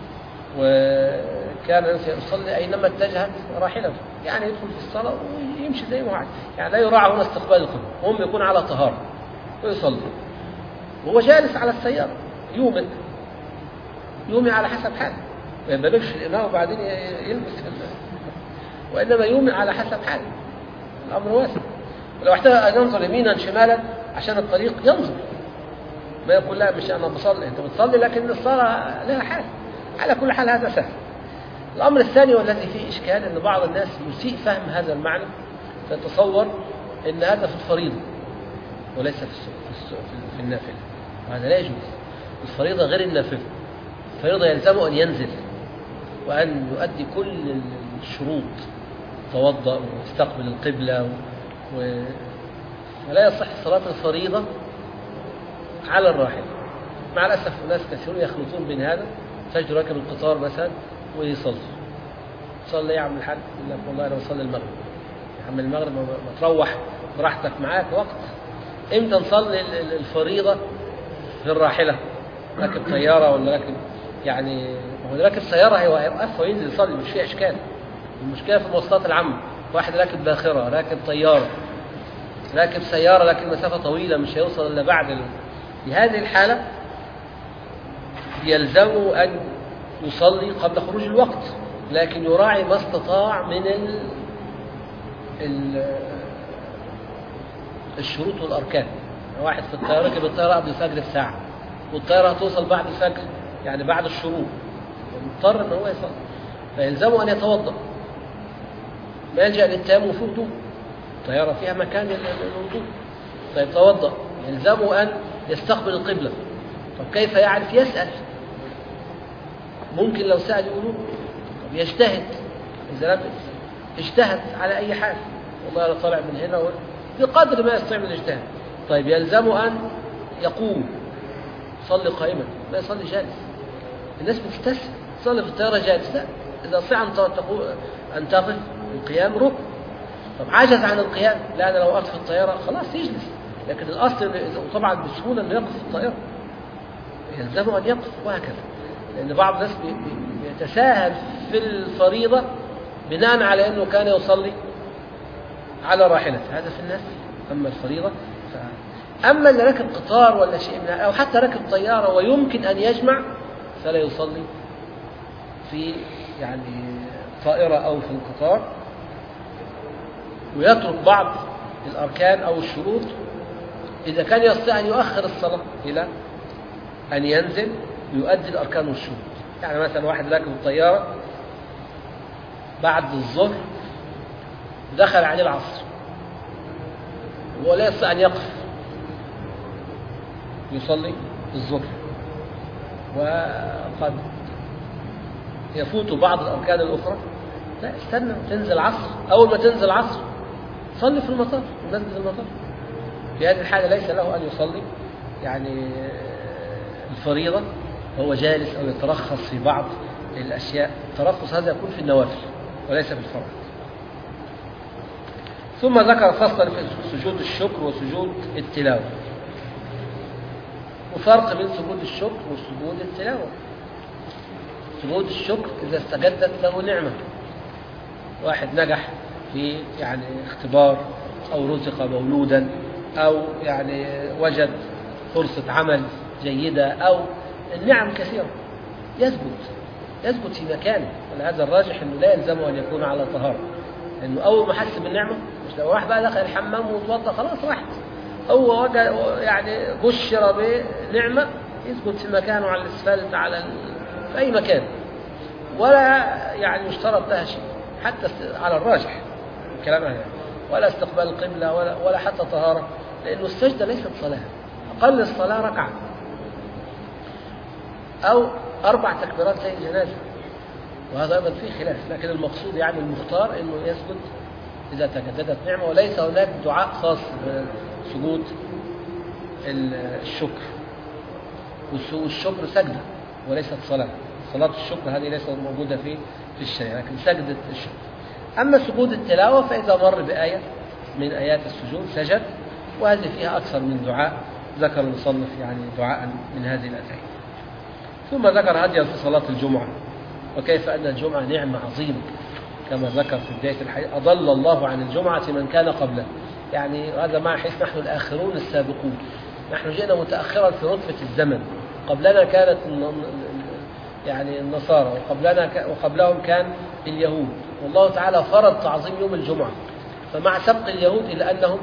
وكان يصلي أينما اتجهت راحلته، يعني يدخل في الصلاة ويمشي زي ما هو عايز، يعني لا يراعى هنا استقبال القبلة، هم يكون على طهارة ويصلي وهو جالس على السيارة. يومئ يومئ على حسب حاله، ما يبالغش الإمام وبعدين يلبس في الله، وإنما يومئ على حسب حاله. الأمر واسع. ولو احتاج أن ينظر يمينا شمالا عشان الطريق ينظر، ما يقول لا مش أنا بصلي، أنت بتصلي لكن الصلاة لها حال. على كل حال هذا سهل. الأمر الثاني والذي فيه إشكال أن بعض الناس يسيء فهم هذا المعنى، فيتصور أن هذا في الفريضة وليس في في النافلة، وهذا لا يجوز. الفريضة غير النافلة. الفريضة يلزمه أن ينزل وأن يؤدي كل الشروط، توضأ ويستقبل القبلة، ولا يصح صلاة الفريضة على الراحلة. مع الأسف ناس كثيرون يخلطون بين هذا، تجد راكب القطار مثلا ويصلي. صلي يا عم الحاج، يقول لك والله أنا بصلي المغرب. يا عم المغرب ما تروح براحتك، معاك وقت. إمتى نصلي الفريضة في الراحلة؟ راكب طيارة ولا راكب يعني هو راكب سيارة هيوقف وينزل يصلي، مش فيه إشكال. المشكلة في المواصلات العامة، واحد راكب باخرة، راكب طيارة، راكب سيارة لكن مسافة طويلة مش هيوصل إلا بعد ال... في هذه الحالة يلزمه أن يصلي قبل خروج الوقت، لكن يراعي ما استطاع من ال... ال... الشروط والأركان. واحد في الطيارة ركب الطيارة قبل الفجر بساعة، والطيارة هتوصل بعد الفجر يعني بعد الشروق، مضطر أن هو يصلي، فيلزمه أن يتوضأ، ما يلجأ للتيمم في وضوء، الطيارة فيها مكان للوضوء، فيتوضأ. يلزمه أن يستقبل القبلة. طب كيف يعرف؟ يسأل. ممكن لو سأل يقولوا. طب يجتهد، إذا لم اجتهد على أي حال، والله أنا طالع من هنا بقدر ما يستطيع من الاجتهاد. طيب يلزمه أن يقوم، صلي قائما، لا يصلي جالس. الناس بتستسهل، تصلي في الطيارة جالس. لا، إذا صح أن تقف القيام ركن. طب عجز عن القيام، لا أنا لو وقفت في الطيارة خلاص يجلس، لكن الأصل طبعا بسهولة أنه يقف في الطائرة، يلزمه أن يقف، وهكذا. لأن بعض الناس يتساهل في الفريضة بناء على أنه كان يصلي على راحلته، هذا في الناس. أما الفريضة ف... أما اللي ركب قطار ولا شيء من أو حتى ركب طيارة ويمكن أن يجمع، فلا يصلي في يعني طائرة أو في القطار، ويترك بعض الأركان أو الشروط إذا كان يستطيع أن يؤخر الصلاة إلى أن ينزل ويؤدي الأركان والشروط. يعني مثلا واحد راكب الطيارة بعد الظهر دخل عليه العصر ولا يستطيع أن يقف يصلي الظهر، وقد يفوت بعض الأركان الأخرى، لا استنى تنزل العصر، أول ما تنزل العصر صلي في المطار، في مسجد المطار. في هذه الحالة ليس له أن يصلي يعني الفريضة وهو جالس أو يترخص في بعض الأشياء. الترخص هذا يكون في النوافل وليس في الفرائض. ثم ذكر فصلا في سجود الشكر وسجود التلاوة، وفرق بين سجود الشكر وسجود التلاوة. سجود الشكر إذا استجدت له نعمة، واحد نجح في يعني اختبار أو رزق مولودا أو يعني وجد فرصة عمل جيدة أو النعم كثيرة، يثبت يثبت في مكانه. ولهذا الراجح أنه لا يلزمه أن يكون على طهارة، لأنه أول ما حس بالنعمة، مش لو واحد بقى دخل الحمام وتوضأ خلاص راحت، هو وجد يعني بشر بنعمة يثبت في مكانه على الاسفلت على ال... في أي مكان، ولا يعني يشترط لها شيء حتى على الراجح كلامها يعني. ولا استقبال القبلة ولا ولا حتى طهارة، لأنه السجدة ليست صلاة، أقل الصلاة ركعة أو أربع تكبيرات زي الجنازة، وهذا أيضا فيه خلاف. لكن المقصود يعني المختار أنه يثبت إذا تجددت نعمة، وليس هناك دعاء خاص بسجود الشكر. والشكر سجدة وليست صلاة، صلاة الشكر هذه ليست موجودة في في الشريعة، لكن سجدة الشكر. أما سجود التلاوة فإذا مر بآية من آيات السجود سجد، وهذه فيها أكثر من دعاء ذكر المصنف يعني دعاء من هذه الآيات. ثم ذكر هديا في صلاة الجمعة، وكيف أن الجمعة نعمة عظيمة كما ذكر في بداية الحديث: أضل الله عن الجمعة من كان قبله. يعني هذا مع حيث نحن الآخرون السابقون، نحن جئنا متأخرا في رتبة الزمن. قبلنا كانت يعني النصارى، وقبلنا وقبلهم كان اليهود، والله تعالى فرض تعظيم يوم الجمعة. فمع سبق اليهود إلى أنهم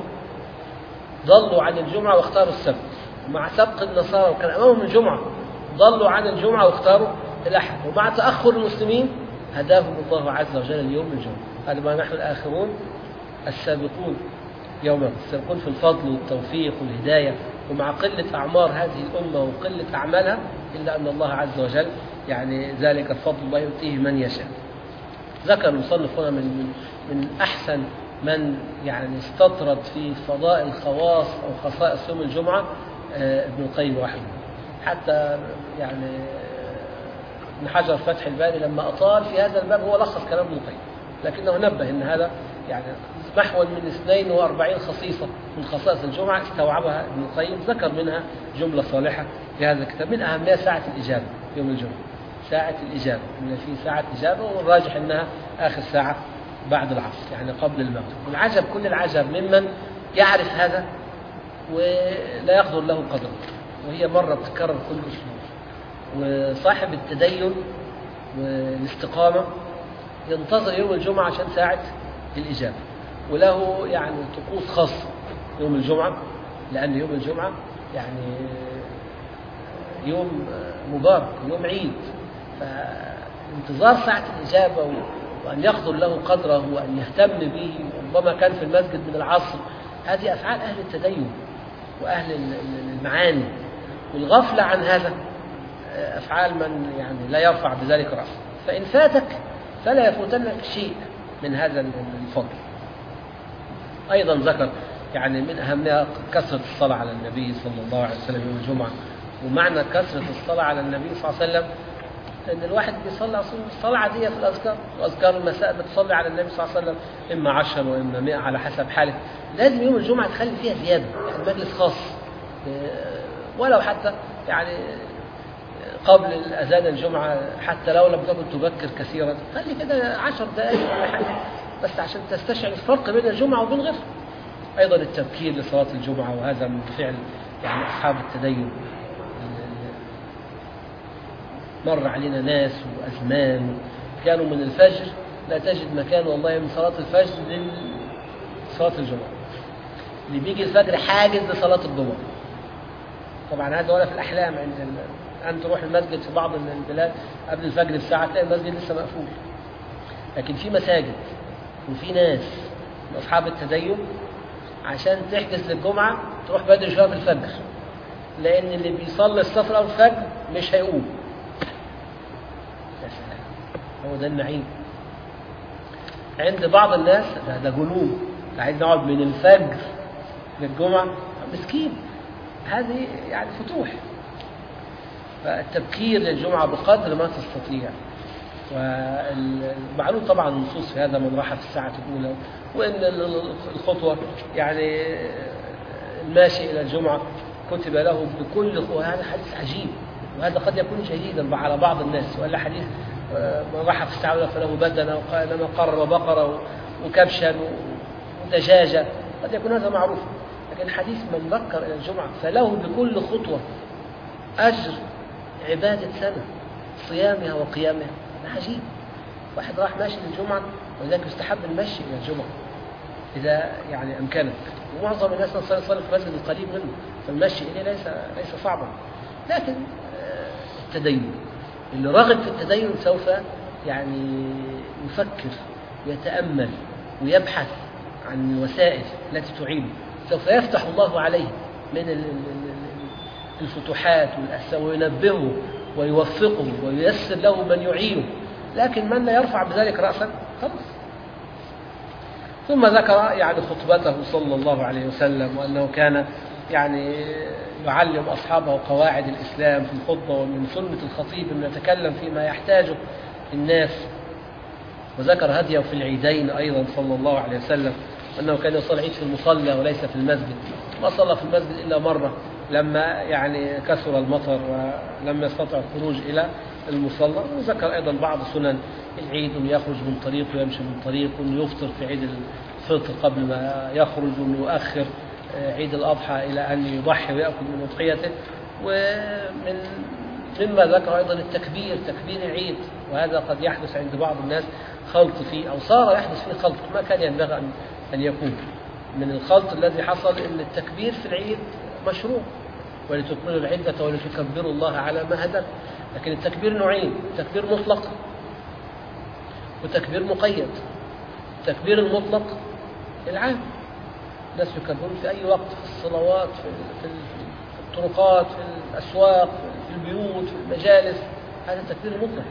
ضلوا عن الجمعة واختاروا السبت، ومع سبق النصارى وكان أمامهم الجمعة ضلوا عن الجمعة واختاروا الأحد، ومع تأخر المسلمين هداهم الله عز وجل اليوم الجمعة. هذا ما نحن الآخرون السابقون يوما، السابقون في الفضل والتوفيق والهداية. ومع قلة أعمار هذه الأمة وقلة أعمالها، إلا أن الله عز وجل يعني ذلك الفضل الله يؤتيه من يشاء. ذكر المصنف هنا من من أحسن من يعني استطرد في فضائل خواص أو خصائص يوم الجمعة ابن القيم رحمه. حتى يعني ابن حجر فتح الباري لما أطال في هذا الباب هو لخص كلام ابن القيم، لكنه نبه أن هذا يعني محور من اثنين وأربعين خصيصة من خصائص الجمعة استوعبها ابن القيم، ذكر منها جملة صالحة في هذا الكتاب. من أهمها ساعة الإجابة يوم الجمعة، ساعة الإجابة، إن في ساعة إجابة، والراجح أنها آخر ساعة بعد العصر يعني قبل المغرب. والعجب كل العجب ممن يعرف هذا ولا يقدر له قدره، وهي مرة بتكرر كل أسبوع. وصاحب التدين والاستقامة ينتظر يوم الجمعة عشان ساعة الإجابة، وله يعني طقوس خاصة يوم الجمعة، لأن يوم الجمعة يعني يوم مبارك، يوم عيد. فانتظار ساعة الإجابة وأن يقدر له قدره وأن يهتم به، ربما كان في المسجد من العصر، هذه أفعال أهل التدين وأهل المعاني. والغفلة عن هذا أفعال من يعني لا يرفع بذلك رأسه. فإن فاتك فلا يفوتنك شيء من هذا الفضل. أيضا ذكر يعني من أهمها كثرة الصلاة على النبي صلى الله عليه وسلم يوم الجمعة. ومعنى كثرة الصلاة على النبي صلى الله عليه وسلم أن الواحد بيصلي أصلا الصلاة عادية في الأذكار، وأذكار المساء بتصلي على النبي صلى الله عليه وسلم إما عشر وإما مئة على حسب حالك. لازم يوم الجمعة تخلي فيها زيادة، يعني مجلس خاص ولو حتى يعني قبل الأذان الجمعة، حتى لو لم تكن تبكر كثيرا خلي كده عشر دقائق ولا حاجة بس عشان تستشعر الفرق بين الجمعة وبين غيرها. أيضا التبكير لصلاة الجمعة، وهذا من فعل يعني أصحاب التدين. مر علينا ناس وأزمان كانوا من الفجر لا تجد مكان والله من صلاة الفجر لصلاة الجمعة، اللي بيجي الفجر حاجز لصلاة الجمعة طبعا هذا ولا في الأحلام. عند ال... أن تروح المسجد في بعض البلاد قبل الفجر بساعة تلاقي المسجد لسه مقفول. لكن في مساجد وفي ناس من أصحاب التدين عشان تحجز للجمعة تروح بدري شوية بالفجر، لأن اللي بيصلي الصف أو الفجر مش هيقوم. يا سلام، هو ده النعيم. عند بعض الناس ده, ده جنون، عايز نقعد من الفجر للجمعة، مسكين. هذه يعني فتوح. فالتبكير للجمعة بقدر ما تستطيع. والمعلوم طبعا النصوص في هذا، من راح في الساعة الأولى، وإن الخطوة يعني الماشي إلى الجمعة كتب له بكل خطوة. هذا حديث عجيب، وهذا قد يكون شديدا على بعض الناس. ولا حديث من راح في الساعة الأولى فله بدنة، وقال لما قرر بقرة وكبشا ودجاجة، قد يكون هذا معروف. لكن حديث من بكر إلى الجمعة فله بكل خطوة أجر عبادة سنة، صيامها وقيامها. عجيب. واحد راح ماشي للجمعة، ولذلك يستحب المشي إلى الجمعة إذا يعني أمكنك. ومعظم الناس يصلي في المسجد القريب منه، فالمشي إليه ليس ليس صعبا. لكن التدين، اللي راغب في التدين سوف يعني يفكر ويتأمل ويبحث عن الوسائل التي تعينه. سوف يفتح الله عليه من الفتوحات وينبهه ويوفقه وييسر له من يعينه. لكن من لا يرفع بذلك رأسا خلاص. ثم ذكر يعني خطبته صلى الله عليه وسلم، وأنه كان يعني يعلم أصحابه قواعد الإسلام في الخطبة، ومن سنة الخطيب أن يتكلم فيما يحتاجه الناس. وذكر هديه في العيدين أيضا صلى الله عليه وسلم، أنه كان يصلي العيد في المصلى وليس في المسجد. ما صلى في المسجد إلا مرة لما يعني كثر المطر ولم يستطع الخروج إلى المصلى. وذكر أيضا بعض سنن العيد، أن يخرج من طريق ويمشي من طريق، وأن يفطر في عيد الفطر قبل ما يخرج، وأن يؤخر عيد الأضحى إلى أن يضحي ويأكل من أضحيته. ومن مما ذكر أيضا التكبير، تكبير العيد. وهذا قد يحدث عند بعض الناس خلط فيه، أو صار يحدث فيه خلط ما كان ينبغي أن أن يكون. من الخلط الذي حصل أن التكبير في العيد مشروع، ولتكملوا العدة ولتكبروا الله على ما هداكم. لكن التكبير نوعين: تكبير مطلق وتكبير مقيد. التكبير المطلق العام، الناس يكبرون في أي وقت، في الصلوات، في الطرقات، في الأسواق، في البيوت، في المجالس، هذا التكبير المطلق.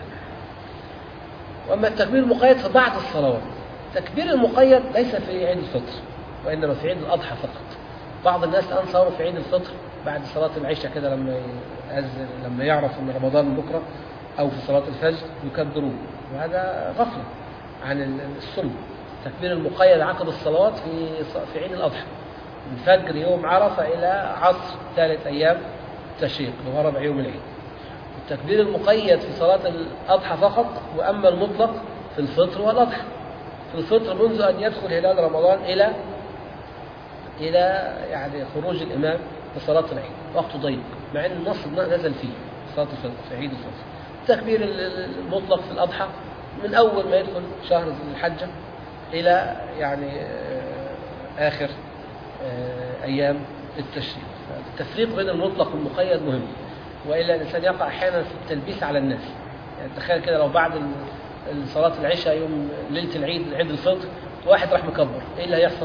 وأما التكبير المقيد فبعد الصلوات. التكبير المقيد ليس في عيد الفطر، وإنما في عيد الأضحى فقط. بعض الناس الآن صاروا في عيد الفطر بعد صلاة العشاء كده، لما يأذن، لما يعرف أن رمضان بكرة، أو في صلاة الفجر يكبرون، وهذا غفلة عن السنة. التكبير المقيد عقب الصلوات في في عيد الأضحى، من فجر يوم عرفة إلى عصر ثالث أيام التشريق، وهو ربع يوم العيد. التكبير المقيد في صلاة الأضحى فقط، وأما المطلق في الفطر والأضحى. في الفطر منذ أن يدخل هلال رمضان إلى إلى يعني خروج الإمام لصلاة العيد، وقت ضيق، مع أن النص نزل فيه صلاة الفطر في عيد الفطر. التكبير المطلق في الأضحى من أول ما يدخل شهر ذي الحجة إلى يعني آخر أيام التشريق. التفريق بين المطلق والمقيد مهم، وإلا الإنسان يقع أحيانا في التلبيس على الناس. يعني تخيل كده، لو بعد صلاة العشاء يوم ليلة العيد، عيد الفطر، واحد راح مكبر، إيه اللي هيحصل؟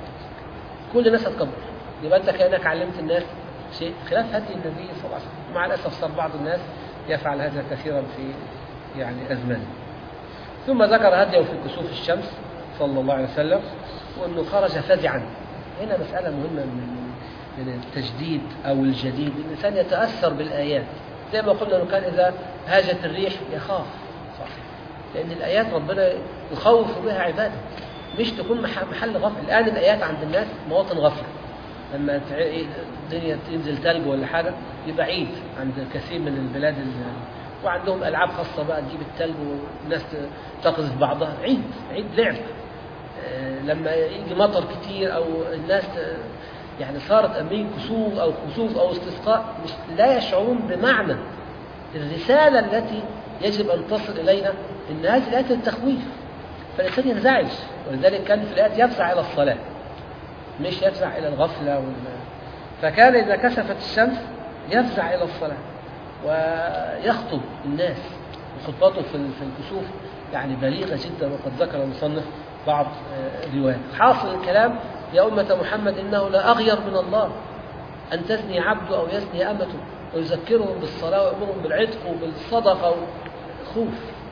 كل الناس هتكبر. يبقى أنت كأنك علمت الناس شيء خلاف هدي النبي صلى الله عليه وسلم. مع الأسف صار بعض الناس يفعل هذا كثيرا في يعني أزمان. ثم ذكر هديه في كسوف الشمس صلى الله عليه وسلم، وأنه خرج فزعا. هنا مسألة مهمة من من التجديد أو الجديد. الإنسان يتأثر بالآيات، زي ما قلنا أنه كان إذا هاجت الريح يخاف، صح؟ لأن الآيات ربنا يخوف بها عباده، مش تكون محل غفل. الآن الآيات عند الناس مواطن غفلة. لما الدنيا تنزل ثلج ولا حاجة يبقى عيد عند كثير من البلاد، وعندهم ألعاب خاصة بقى، تجيب الثلج والناس تقذف بعضها، عيد عيد لعب. لما يجي مطر كتير أو الناس يعني صارت أمين كسوف أو خسوف أو استسقاء، مش لا يشعرون بمعنى الرسالة التي يجب أن تصل إلينا، إن هذه الآيات التخويف، فالإنسان ينزعج. ولذلك كان في الآيات يفزع إلى الصلاة، مش يفزع إلى الغفلة وال... فكان إذا كسفت الشمس يفزع إلى الصلاة ويخطب الناس، وخطبته في الكسوف يعني بليغة جدا، وقد ذكر المصنف بعض روايات. حاصل الكلام يا أمة محمد إنه لا أغير من الله أن تزني عبده أو يزني أمته، ويذكرهم بالصلاة ويأمرهم بالعتق وبالصدقة خوف،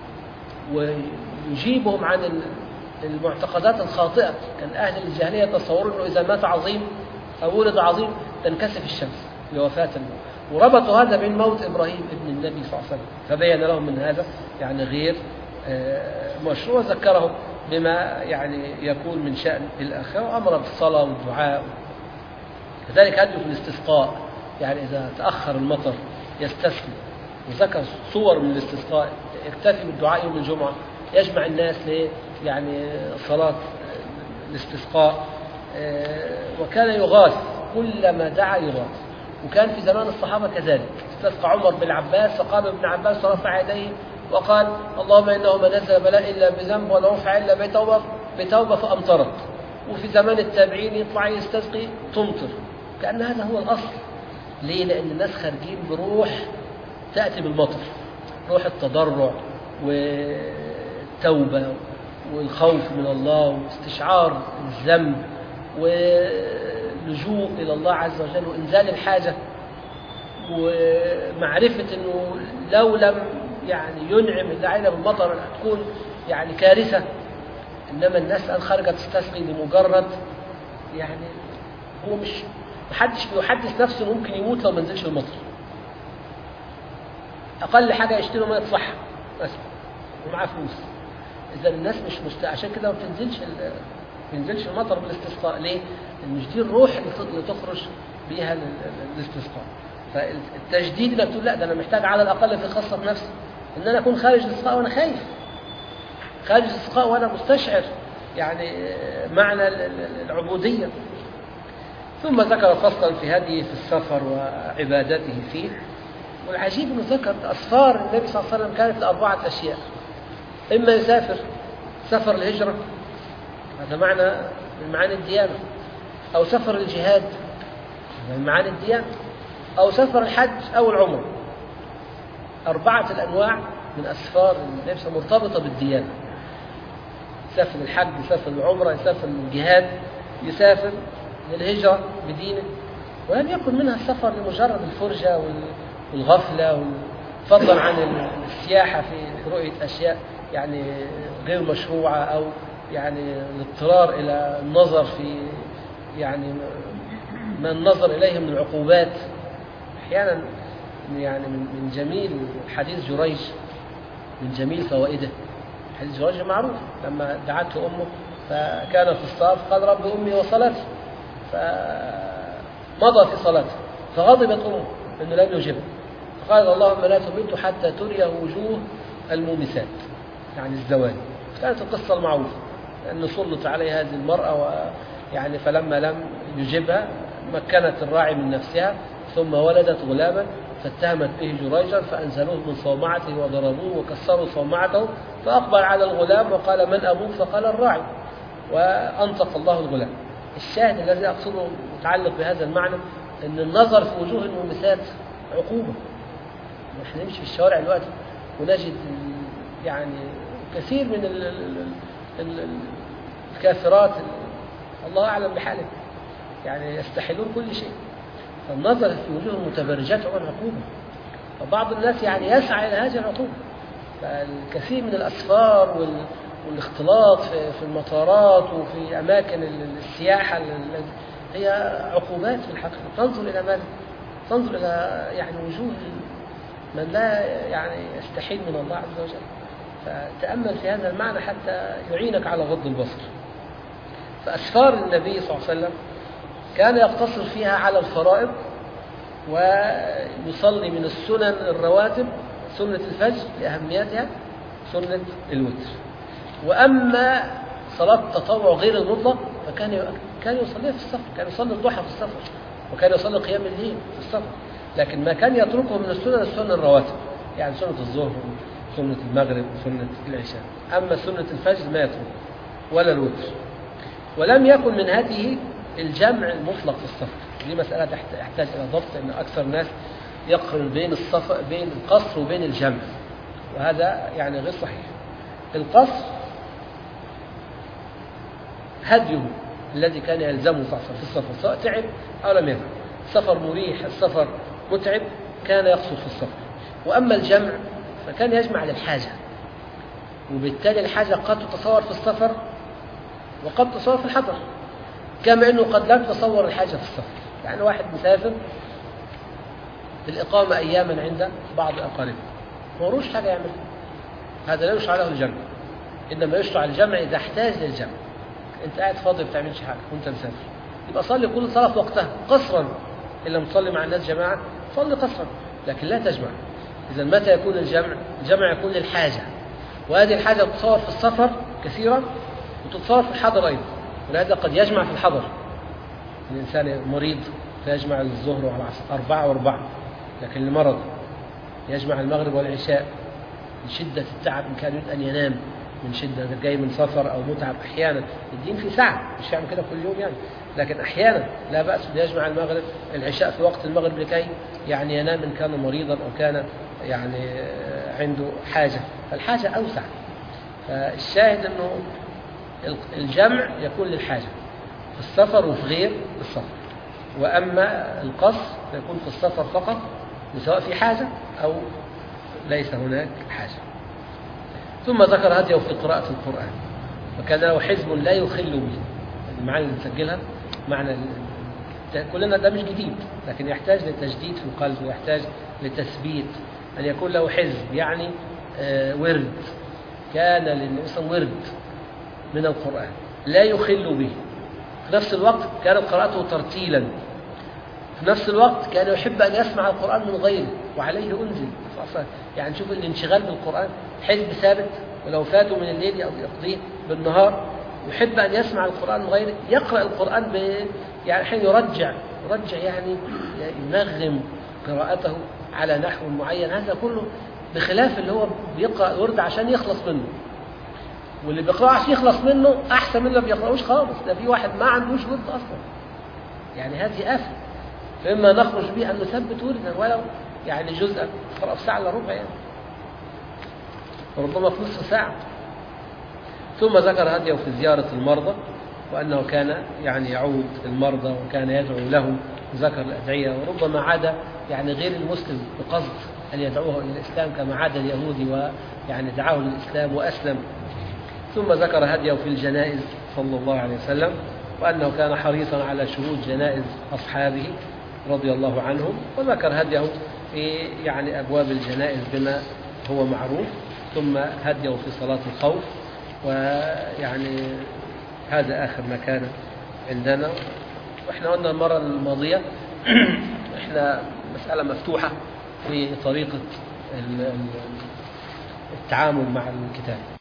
ويجيبهم عن المعتقدات الخاطئة. كان أهل الجاهلية يتصورون أنه إذا مات عظيم أو ولد عظيم تنكسف الشمس لوفاة الموت، وربطوا هذا بين موت إبراهيم ابن النبي صلى الله عليه وسلم، فبين لهم من هذا يعني غير مشروع، ذكرهم بما يعني يكون من شأن الآخرة، وأمر بالصلاة والدعاء. كذلك هديه في الاستسقاء، يعني إذا تأخر المطر يستسقي، وذكر صور من الاستسقاء. يكتفي بالدعاء يوم الجمعة، يجمع الناس ل يعني صلاة الاستسقاء، وكان يغاث كلما دعا يغاث. وكان في زمان الصحابة كذلك، استسقى عمر بالعباس فقام ابن عباس ورفع يديه وقال اللهم إنه ما نزل بلاء إلا بذنب ولا رفع إلا بتوبة بتوبة فأمطرت. وفي زمان التابعين يطلع يستسقي تمطر، كأن هذا هو الأصل. ليه؟ لأن الناس خارجين بروح تأتي بالمطر، روح التضرع والتوبة والخوف من الله واستشعار الذنب واللجوء إلى الله عز وجل وإنزال الحاجة، ومعرفة أنه لو لم يعني ينعم الله علينا بالمطر هتكون يعني كارثة. إنما الناس الآن خارجة تستسقي لمجرد يعني هو مش محدش بيحدث نفسه ممكن يموت لو ما نزلش المطر، أقل حاجة يشتري مية صح مثلا ومعاه فلوس. إذا الناس مش مست... عشان كده ما بتنزلش ال... بينزلش المطر بالاستسقاء. ليه؟ لأن مش دي الروح اللي تخرج بيها الاستسقاء. فالتجديد انك تقول لا ده انا محتاج على الاقل في خاصه نفسي ان انا اكون خارج الاستسقاء وانا خايف، خارج الاستسقاء وانا مستشعر يعني معنى العبوديه. ثم ذكر فصلا في هديه في السفر وعبادته فيه. والعجيب انه ذكر اسفار النبي صلى الله عليه وسلم كانت لاربعه اشياء: اما يسافر سفر الهجره، هذا معنى من معاني الديانه، او سفر الجهاد من معاني الديانه، أو سفر الحج أو العمرة. أربعة الأنواع من أسفار النبي مرتبطة بالديانة: يسافر الحج، يسافر العمرة، يسافر الجهاد، يسافر للهجرة بدينه. ولم يكن منها السفر لمجرد الفرجة والغفلة فضلا عن السياحة في رؤية أشياء يعني غير مشروعة، أو يعني الاضطرار إلى النظر في يعني ما النظر إليه من العقوبات. أحيانا يعني من جميل حديث جريج، من جميل فوائده حديث جريج معروف، لما دعته أمه فكان في الصلاة قال رب أمي وصلاتي، فمضى في صلاته فغضبت أمه أنه لم يجبه، فقال اللهم لا تميت حتى تريه وجوه المومسات يعني الزواني. كانت القصة المعروفة أنه سلط عليه هذه المرأة، ويعني فلما لم يجبها مكنت الراعي من نفسها، ثم ولدت غلاما فاتهمت به جريجا فأنزلوه من صومعته وضربوه وكسروا صومعته، فأقبل على الغلام وقال من أبوك؟ فقال الراعي، وأنطق الله الغلام. الشاهد الذي أقصده متعلق بهذا المعنى أن النظر في وجوه المومسات عقوبة. نحن نمشي في الشوارع دلوقتي ونجد يعني كثير من ال ال ال الكافرات الله أعلم بحالهم يعني يستحلون كل شيء، فالنظر في وجوه المتبرجات هو عقوبة، وبعض الناس يعني يسعى إلى هذه العقوبة. فالكثير من الأسفار والاختلاط في المطارات وفي أماكن السياحة هي عقوبات في الحقيقة. تنظر إلى ماذا؟ تنظر إلى يعني وجوه من لا يعني يستحيل من الله عز وجل. فتأمل في هذا المعنى حتى يعينك على غض البصر. فأسفار النبي صلى الله عليه وسلم كان يقتصر فيها على الفرائض، ويصلي من السنن الرواتب سنة الفجر لأهميتها، سنة الوتر. وأما صلاة التطوع غير المطلق فكان كان يصليها في السفر، كان يصلي الضحى في السفر، وكان يصلي قيام الليل في السفر. لكن ما كان يتركه من السنن السنن الرواتب، يعني سنة الظهر سنة المغرب سنة العشاء. أما سنة الفجر ما يترك ولا الوتر. ولم يكن من هذه الجمع المطلق في السفر. دي مسألة تحتاج إلى ضبط، إن أكثر الناس يقرن بين الصف بين القصر وبين الجمع، وهذا يعني غير صحيح. القصر هديه الذي كان يلزمه في السفر سواء تعب أو لم يتعب. السفر مريح، السفر متعب، كان يقصر في السفر. وأما الجمع فكان يجمع للحاجة، وبالتالي الحاجة قد تتصور في السفر وقد تتصور في الحضر، كما أنه قد لا تتصور الحاجة في السفر. يعني واحد مسافر بالإقامة أياما عند بعض أقاربه ما وروش حاجة يعمل، هذا لا يشرع له الجمع، إنما يشرع الجمع إذا احتاج للجمع. أنت قاعد فاضي ما بتعملش حاجة وأنت مسافر، يبقى صلي كل صلاة في وقتها قصرا، إن لم تصلي مع الناس جماعة صلي قصرا، لكن لا تجمع. إذا متى يكون الجمع؟ الجمع يكون للحاجة، وهذه الحاجة تتصور في السفر كثيرا وتتصور في الحضر أيضا، ولهذا قد يجمع في الحضر. الإنسان مريض فيجمع الظهر والعصر أربعة وأربعة، لكن المرض يجمع المغرب والعشاء من شدة التعب، إن كان يريد أن ينام من شدة جاي من سفر أو متعب. أحيانا الدين في ساعة، مش يعمل كده كل يوم يعني، لكن أحيانا لا بأس يجمع المغرب العشاء في وقت المغرب لكي يعني ينام إن كان مريضا أو كان يعني عنده حاجة، فالحاجة أوسع. فالشاهد أنه الجمع يكون للحاجة في السفر وفي غير السفر، وأما القصر يكون في السفر فقط سواء في حاجة أو ليس هناك حاجة. ثم ذكر هديه في قراءة القرآن، وكان له حزب لا يخل به. المعنى اللي نسجلها معنى كلنا ده مش جديد، لكن يحتاج لتجديد في القلب ويحتاج لتثبيت. أن يكون له حزب يعني آه ورد، كان للنبي صلى الله عليه وسلم ورد من القرآن لا يخل به. في نفس الوقت كانت قراءته ترتيلا، في نفس الوقت كان يحب أن يسمع القرآن من غيره وعليه أنزل. يعني شوف الانشغال بالقرآن، حزب ثابت ولو فاته من الليل يقضيه بالنهار، يحب أن يسمع القرآن من غيره، يقرأ القرآن ب... يعني حين يرجع يرجع يعني ينغم قراءته على نحو معين. هذا كله بخلاف اللي هو بيقرأ ورد عشان يخلص منه، واللي بيقرأ عشان يخلص منه أحسن من اللي ما بيقرأوش خالص. ده في واحد ما عندوش ورد أصلا، يعني هذه آفة. فإما نخرج به أن نثبت وردا ولو يعني جزءا، قرأ في ساعة إلا ربع يعني، وربما في نصف ساعة. ثم ذكر هديه في زيارة المرضى، وأنه كان يعني يعود المرضى وكان يدعو لهم، ذكر الأدعية، وربما عاد يعني غير المسلم بقصد أن يدعوه إلى الإسلام كما عاد اليهودي ويعني دعاه للإسلام وأسلم. ثم ذكر هديه في الجنائز صلى الله عليه وسلم، وأنه كان حريصا على شهود جنائز أصحابه رضي الله عنهم، وذكر هديه في يعني أبواب الجنائز بما هو معروف. ثم هديه في صلاة الخوف، ويعني هذا آخر ما كان عندنا. وإحنا قلنا المرة الماضية إحنا مسألة مفتوحة في طريقة التعامل مع الكتاب.